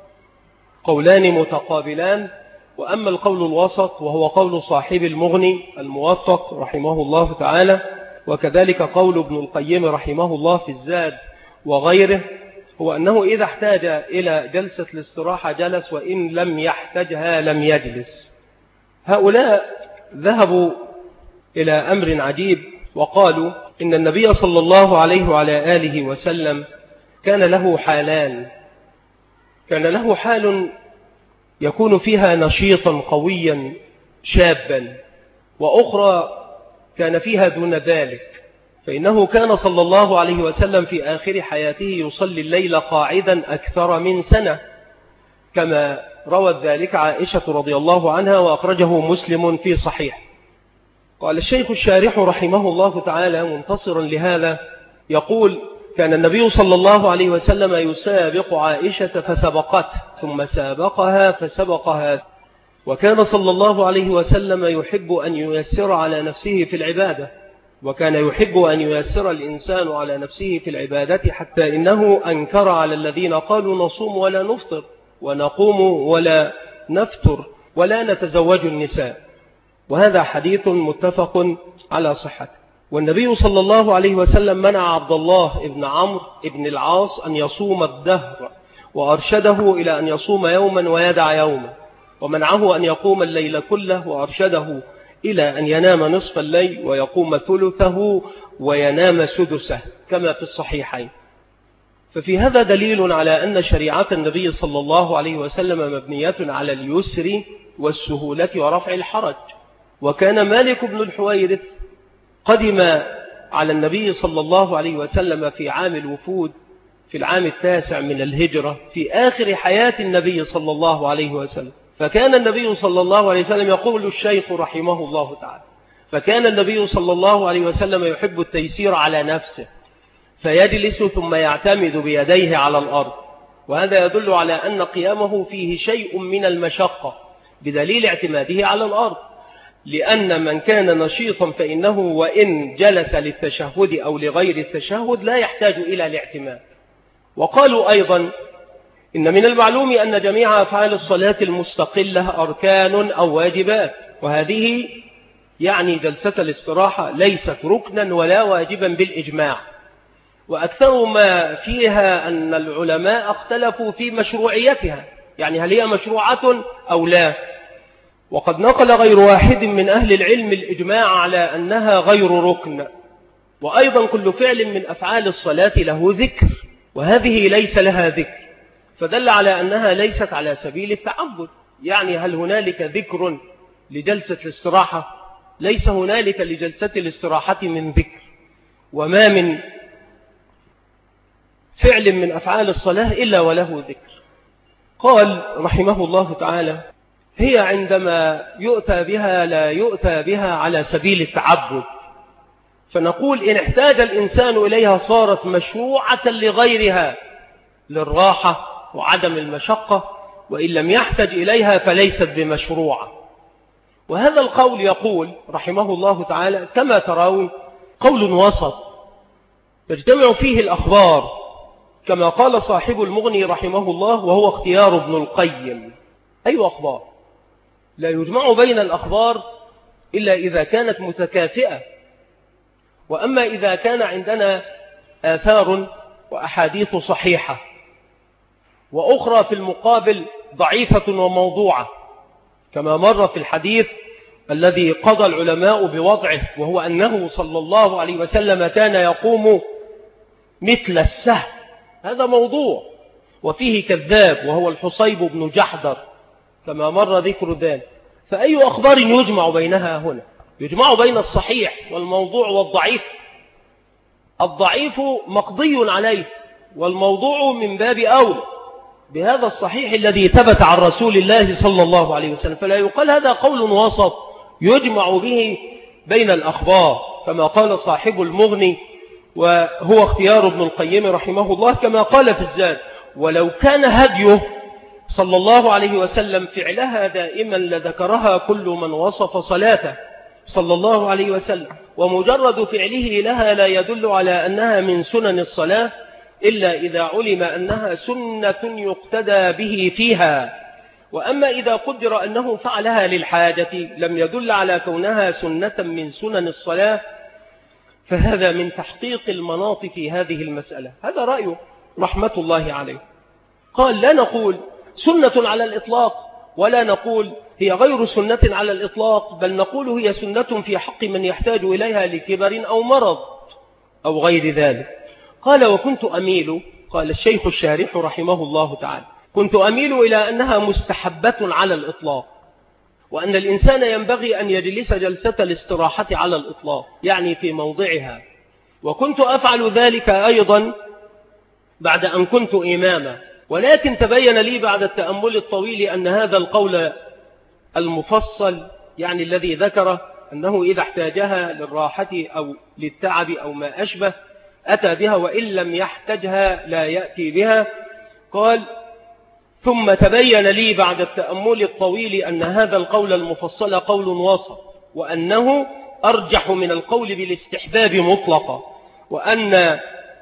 قولان متقابلان. وأما القول الوسط وهو قول صاحب المغني الموفق رحمه الله تعالى، وكذلك قول ابن القيم رحمه الله في الزاد وغيره، هو أنه إذا احتاج إلى جلسة الاستراحة جلس، وإن لم يحتاجها لم يجلس. هؤلاء ذهبوا إلى أمر عجيب وقالوا إن النبي صلى الله عليه وعلى آله وسلم كان له حالان، كان له حال يكون فيها نشيطا قويا شابا، وأخرى كان فيها دون ذلك. فإنه كان صلى الله عليه وسلم في آخر حياته يصلي الليل قاعدا أكثر من سنة، كما روت ذلك عائشة رضي الله عنها وأخرجه مسلم في صحيح. قال الشيخ الشارح رحمه الله تعالى منتصرا لهذا يقول كان النبي صلى الله عليه وسلم يسابق عائشة فسبقته ثم سابقها فسبقها، وكان صلى الله عليه وسلم يحب أن ييسر على نفسه في العبادة، وكان يحب أن ييسر الإنسان على نفسه في العبادة، حتى إنه أنكر على الذين قالوا نصوم ولا نفطر ونقوم ولا نفتر ولا نتزوج النساء، وهذا حديث متفق على صحته. والنبي صلى الله عليه وسلم منع عبد الله ابن عمرو ابن العاص أن يصوم الدهر، وأرشده إلى أن يصوم يوما ويدع يوما، ومنعه أن يقوم الليل كله، وأرشده إلى أن ينام نصف الليل ويقوم ثلثه وينام سدسه كما في الصحيحين. ففي هذا دليل على أن شريعة النبي صلى الله عليه وسلم مبنية على اليسر والسهولة ورفع الحرج. وكان مالك بن الحويرث قدم على النبي صلى الله عليه وسلم في عام الوفود في العام 9 من الهجرة في آخر حياة النبي صلى الله عليه وسلم، فكان النبي صلى الله عليه وسلم يقول الشيخ رحمه الله تعالى، فكان النبي صلى الله عليه وسلم يحب التيسير على نفسه، فيجلس ثم يعتمد بيديه على الأرض، وهذا يدل على أن قيامه فيه شيء من المشقة بدليل اعتماده على الأرض، لأن من كان نشيطا فإنه وإن جلس للتشهد أو لغير التشهد لا يحتاج إلى الاعتماد. وقالوا أيضا إن من المعلوم أن جميع أفعال الصلاة المستقلة أركان أو واجبات، وهذه يعني جلسة الاستراحة ليست ركنا ولا واجبا بالإجماع، وأكثر ما فيها أن العلماء اختلفوا في مشروعيتها، يعني هل هي مشروعة أو لا. وقد نقل غير واحد من أهل العلم الإجماع على أنها غير ركن. وأيضا كل فعل من أفعال الصلاة له ذكر، وهذه ليس لها ذكر، فدل على أنها ليست على سبيل التعبد. يعني هل هنالك ذكر لجلسة الاستراحة؟ ليس هنالك لجلسة الاستراحة من ذكر، وما من فعل من أفعال الصلاة إلا وله ذكر. قال رحمه الله تعالى: هي عندما يؤتى بها لا يؤتى بها على سبيل التعبد، فنقول إن احتاج الإنسان إليها صارت مشروعة لغيرها للراحة وعدم المشقة، وإن لم يحتج إليها فليست بمشروعة. وهذا القول يقول رحمه الله تعالى كما ترون قول وسط تجتمع فيه الأخبار، كما قال صاحب المغني رحمه الله وهو اختيار ابن القيم. أي أخبار؟ لا يجمع بين الأخبار إلا إذا كانت متكافئة، وأما إذا كان عندنا آثار وأحاديث صحيحة وأخرى في المقابل ضعيفة وموضوعة، كما مر في الحديث الذي قضى العلماء بوضعه، وهو أنه صلى الله عليه وسلم كان يقوم مثل السهم، هذا موضوع وفيه كذاب وهو الحصيب بن جحدر، كما مر ذكر ذلك. فأي أخبار يجمع بينها هنا؟ يجمع بين الصحيح والموضوع والضعيف. الضعيف مقضي عليه، والموضوع من باب أولى بهذا الصحيح الذي ثبت عن رسول الله صلى الله عليه وسلم. فلا يقال هذا قول وسط يجمع به بين الأخبار، كما قال صاحب المغني وهو اختيار ابن القيم رحمه الله، كما قال في الزاد: ولو كان هديه صلى الله عليه وسلم فعلها دائما لذكرها كل من وصف صلاته صلى الله عليه وسلم، ومجرد فعله لها لا يدل على أنها من سنن الصلاة إلا إذا علم أنها سنة يقتدى به فيها. وأما إذا قدر أنه فعلها للحاجة لم يدل على كونها سنة من سنن الصلاة، فهذا من تحقيق المناط في هذه المسألة. هذا رأيه رحمة الله عليه. قال: لا نقول سنة على الإطلاق، ولا نقول هي غير سنة على الإطلاق، بل نقول هي سنة في حق من يحتاج إليها لكبر أو مرض أو غير ذلك. قال: وكنت أميل، قال الشيخ الشارح رحمه الله تعالى، كنت أميل إلى أنها مستحبة على الإطلاق، وأن الإنسان ينبغي أن يجلس جلسة الاستراحة على الإطلاق، يعني في موضعها. وكنت أفعل ذلك أيضا بعد أن كنت إماما، ولكن تبين لي بعد التأمل الطويل أن هذا القول المفصل، يعني الذي ذكر أنه إذا احتاجها للراحة أو للتعب أو ما أشبه أتى بها، وإن لم يحتجها لا يأتي بها. قال: ثم تبين لي بعد التأمل الطويل أن هذا القول المفصل قول وسط، وأنه أرجح من القول بالاستحباب مطلقا، وأن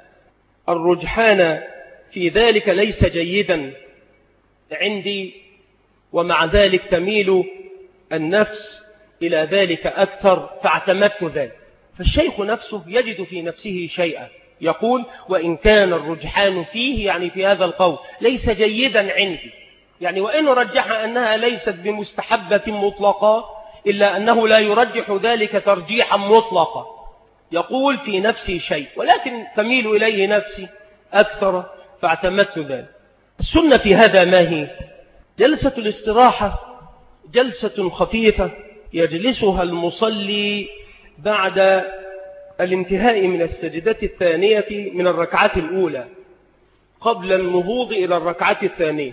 الرجحان في ذلك ليس جيدا عندي، ومع ذلك تميل النفس إلى ذلك أكثر، فاعتمدت ذلك. فالشيخ نفسه يجد في نفسه شيئا، يقول: وإن كان الرجحان فيه، يعني في هذا القول، ليس جيدا عندي، يعني وإن رجح أنها ليست بمستحبة مطلقة إلا أنه لا يرجح ذلك ترجيحا مطلقا. يقول: في نفسي شيء، ولكن تميل إليه نفسي أكثر، فاعتمدت ذلك. السنة في هذا ما هي؟ جلسة الاستراحة جلسة خفيفة يجلسها المصلي بعد الانتهاء من السجدة الثانية من الركعة الأولى قبل النهوض إلى الركعة الثانية،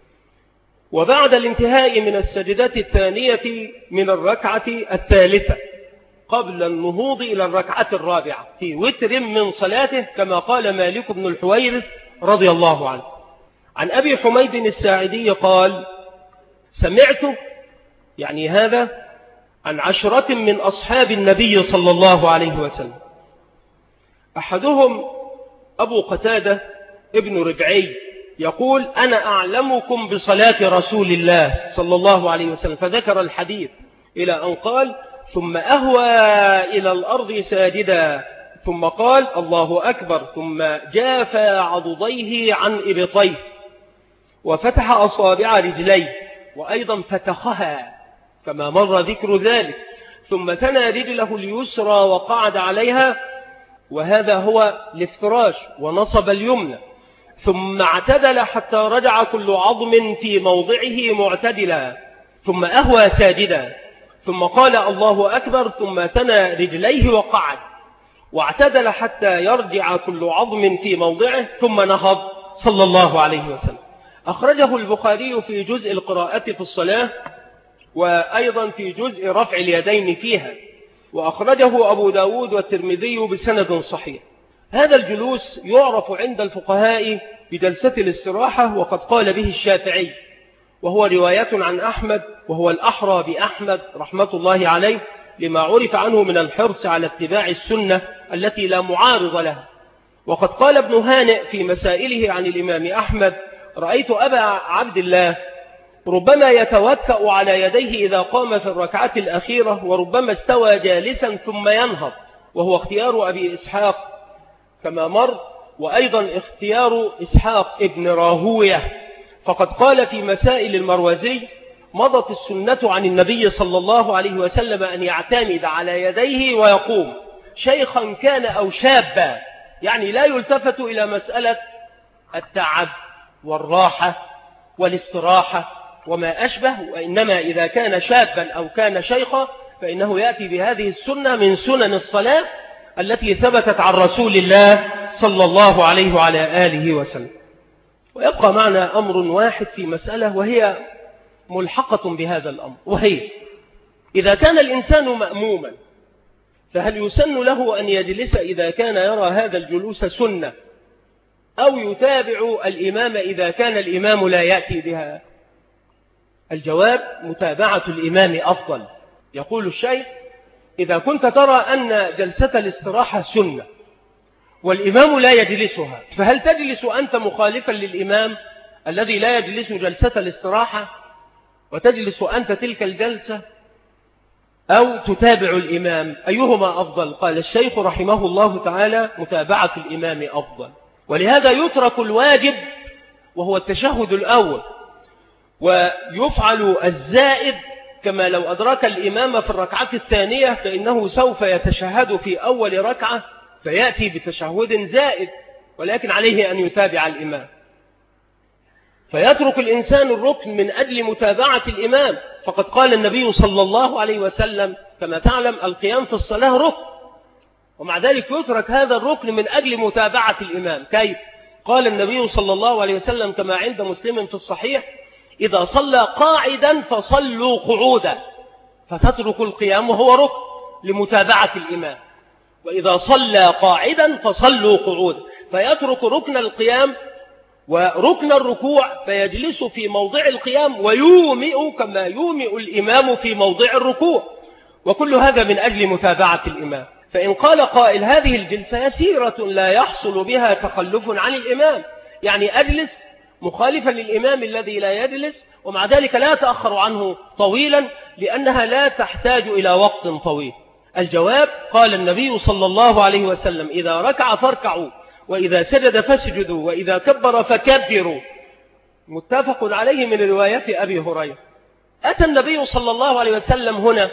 وبعد الانتهاء من السجدة الثانية من الركعة الثالثة قبل النهوض إلى الركعة الرابعة في وتر من صلاته، كما قال مالك بن الحويرث رضي الله عنه. عن أبي حميد الساعدي قال: سمعت، يعني هذا عن 10 من أصحاب النبي صلى الله عليه وسلم، أحدهم أبو قتادة ابن ربعي يقول: أنا أعلمكم بصلاة رسول الله صلى الله عليه وسلم، فذكر الحديث إلى أن قال: ثم أهوى إلى الأرض ساجدا، ثم قال: الله أكبر، ثم جافى عضديه عن إبطيه، وفتح أصابع رجليه، وأيضا فتخها كما مر ذكر ذلك، ثم تنى رجله اليسرى وقعد عليها، وهذا هو الافتراش، ونصب اليمنى، ثم اعتدل حتى رجع كل عظم في موضعه معتدلا، ثم أهوى ساجدا، ثم قال: الله أكبر، ثم تنى رجليه وقعد، واعتدل حتى يرجع كل عظم في موضعه، ثم نهض صلى الله عليه وسلم. أخرجه البخاري في جزء القراءة في الصلاة، وأيضا في جزء رفع اليدين فيها، وأخرجه أبو داود والترمذي بسند صحيح. هذا الجلوس يعرف عند الفقهاء بجلسة الاستراحة، وقد قال به الشافعي، وهو رواية عن أحمد، وهو الأحرى بأحمد رحمة الله عليه، لما عرف عنه من الحرص على اتباع السنة التي لا معارض لها. وقد قال ابن هانئ في مسائله عن الإمام أحمد: رأيت أبا عبد الله ربما يتوكأ على يديه إذا قام في الركعة الأخيرة، وربما استوى جالسا ثم ينهض، وهو اختيار أبي إسحاق كما مر، وأيضا اختيار إسحاق ابن راهوية. فقد قال في مسائل المروزي: مضت السنة عن النبي صلى الله عليه وسلم أن يعتمد على يديه ويقوم، شيخا كان أو شابا، يعني لا يلتفت إلى مسألة التعب والراحة والاستراحة وما أشبه، وإنما إذا كان شابا أو كان شيخا فإنه يأتي بهذه السنة من سنن الصلاة التي ثبتت عن رسول الله صلى الله عليه وعلى آله وسلم. ويبقى معنا أمر واحد في مسألة، وهي ملحقة بهذا الأمر، وهي: إذا كان الإنسان مأموما فهل يسن له أن يجلس إذا كان يرى هذا الجلوس سنة، أو يتابع الإمام إذا كان الإمام لا يأتي بها؟ الجواب: متابعة الإمام أفضل. يقول الشيخ: إذا كنت ترى أن جلسة الاستراحة سنة والإمام لا يجلسها، فهل تجلس أنت مخالفا للإمام الذي لا يجلس جلسة الاستراحة وتجلس أنت تلك الجلسة، أو تتابع الإمام؟ أيهما أفضل؟ قال الشيخ رحمه الله تعالى: متابعة الإمام أفضل. ولهذا يترك الواجب وهو التشهد الأول، ويفعل الزائد، كما لو أدرك الإمام في الركعة الثانية فإنه سوف يتشهد في أول ركعة فيأتي بتشهد زائد، ولكن عليه أن يتابع الإمام. فيترك الإنسان الركن من أجل متابعة الإمام، فقد قال النبي صلى الله عليه وسلم كما تعلم: القيام في الصلاة ركن، ومع ذلك يترك هذا الركن من أجل متابعة الإمام. كيف؟ قال النبي صلى الله عليه وسلم كما عند مسلم في الصحيح: إذا صلى قاعدا فصلوا قعودا، فتترك القيام وهو ركن لمتابعة الإمام، وإذا صلى قاعدا فصلوا قعودا، فيترك ركن القيام وركن الركوع فيجلس في موضع القيام ويومئ كما يومئ الإمام في موضع الركوع، وكل هذا من أجل متابعة الإمام. فإن قال قائل: هذه الجلسة يسيرة لا يحصل بها تخلف عن الإمام، يعني أجلس مخالفا للإمام الذي لا يجلس، ومع ذلك لا تأخر عنه طويلا لأنها لا تحتاج إلى وقت طويل. الجواب: قال النبي صلى الله عليه وسلم: إذا ركع فاركعوا، وإذا سجد فاسجدوا، وإذا كبر فكبروا، متفق عليه من رواية أبي هريرة. أتى النبي صلى الله عليه وسلم هنا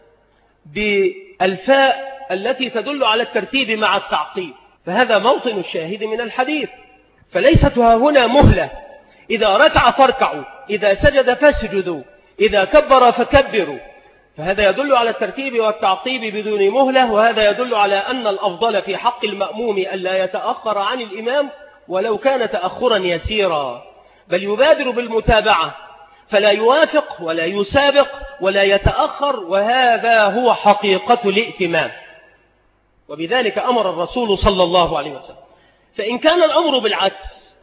بالفاء التي تدل على الترتيب مع التعقيب، فهذا موطن الشاهد من الحديث، فليست هنا مهلة: إذا ركع فاركعوا، إذا سجد فاسجدوا، إذا كبر فكبروا، فهذا يدل على الترتيب والتعقيب بدون مهلة. وهذا يدل على أن الأفضل في حق المأموم ألا يتأخر عن الإمام ولو كان تأخرا يسيرا، بل يبادر بالمتابعة، فلا يوافق ولا يسابق ولا يتأخر، وهذا هو حقيقة الائتمام. وبذلك أمر الرسول صلى الله عليه وسلم. فإن كان الأمر بالعكس،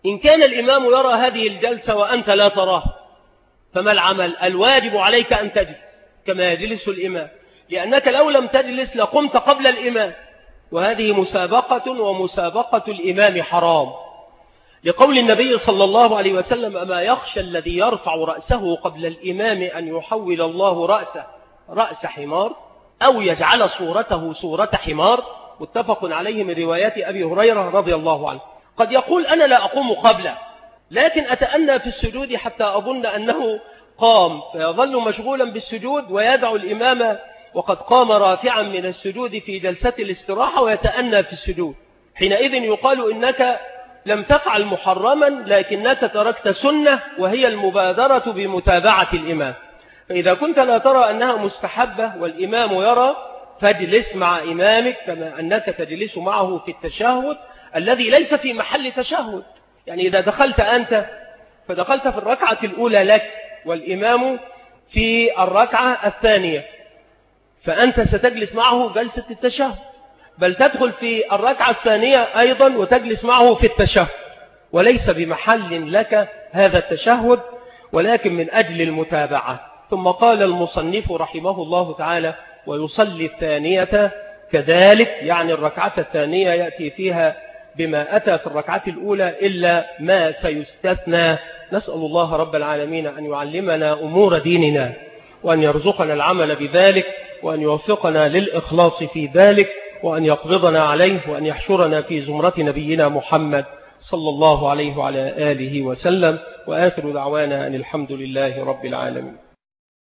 إن كان الإمام يرى هذه الجلسة وأنت لا تراه فما العمل؟ الواجب عليك أن تجلس كما يجلس الإمام، لأنك لو لم تجلس لقمت قبل الإمام، وهذه مسابقة، ومسابقة الإمام حرام، لقول النبي صلى الله عليه وسلم: أما يخشى الذي يرفع رأسه قبل الإمام أن يحول الله رأسه رأس حمار أو يجعل صورته صورة حمار. متفق عليه من روايات أبي هريرة رضي الله عنه. قد يقول: أنا لا أقوم قبله، لكن أتأنى في السجود حتى أظن أنه قام، فيظل مشغولا بالسجود ويدعو الإمام وقد قام رافعا من السجود في جلسة الاستراحة ويتأنى في السجود. حينئذ يقال إنك لم تفعل محرما، لكنك تركت سنة، وهي المبادرة بمتابعة الإمام. فإذا كنت لا ترى أنها مستحبة والإمام يرى، فاجلس مع إمامك كما أنك تجلس معه في التشهد الذي ليس في محل تشهد. يعني إذا دخلت أنت فدخلت في الركعة الأولى لك والإمام في الركعة الثانية، فأنت ستجلس معه جلسة التشهد، بل تدخل في الركعة الثانية أيضا وتجلس معه في التشهد، وليس بمحل لك هذا التشهد، ولكن من أجل المتابعة. ثم قال المصنف رحمه الله تعالى: ويصلي الثانية كذلك، يعني الركعة الثانية يأتي فيها بما أتى في الركعة الأولى إلا ما سيستثنى. نسأل الله رب العالمين أن يعلمنا أمور ديننا، وأن يرزقنا العمل بذلك، وأن يوفقنا للإخلاص في ذلك، وأن يقبضنا عليه، وأن يحشرنا في زمرة نبينا محمد صلى الله عليه وعلى آله وسلم. وآخر دعوانا أن الحمد لله رب العالمين.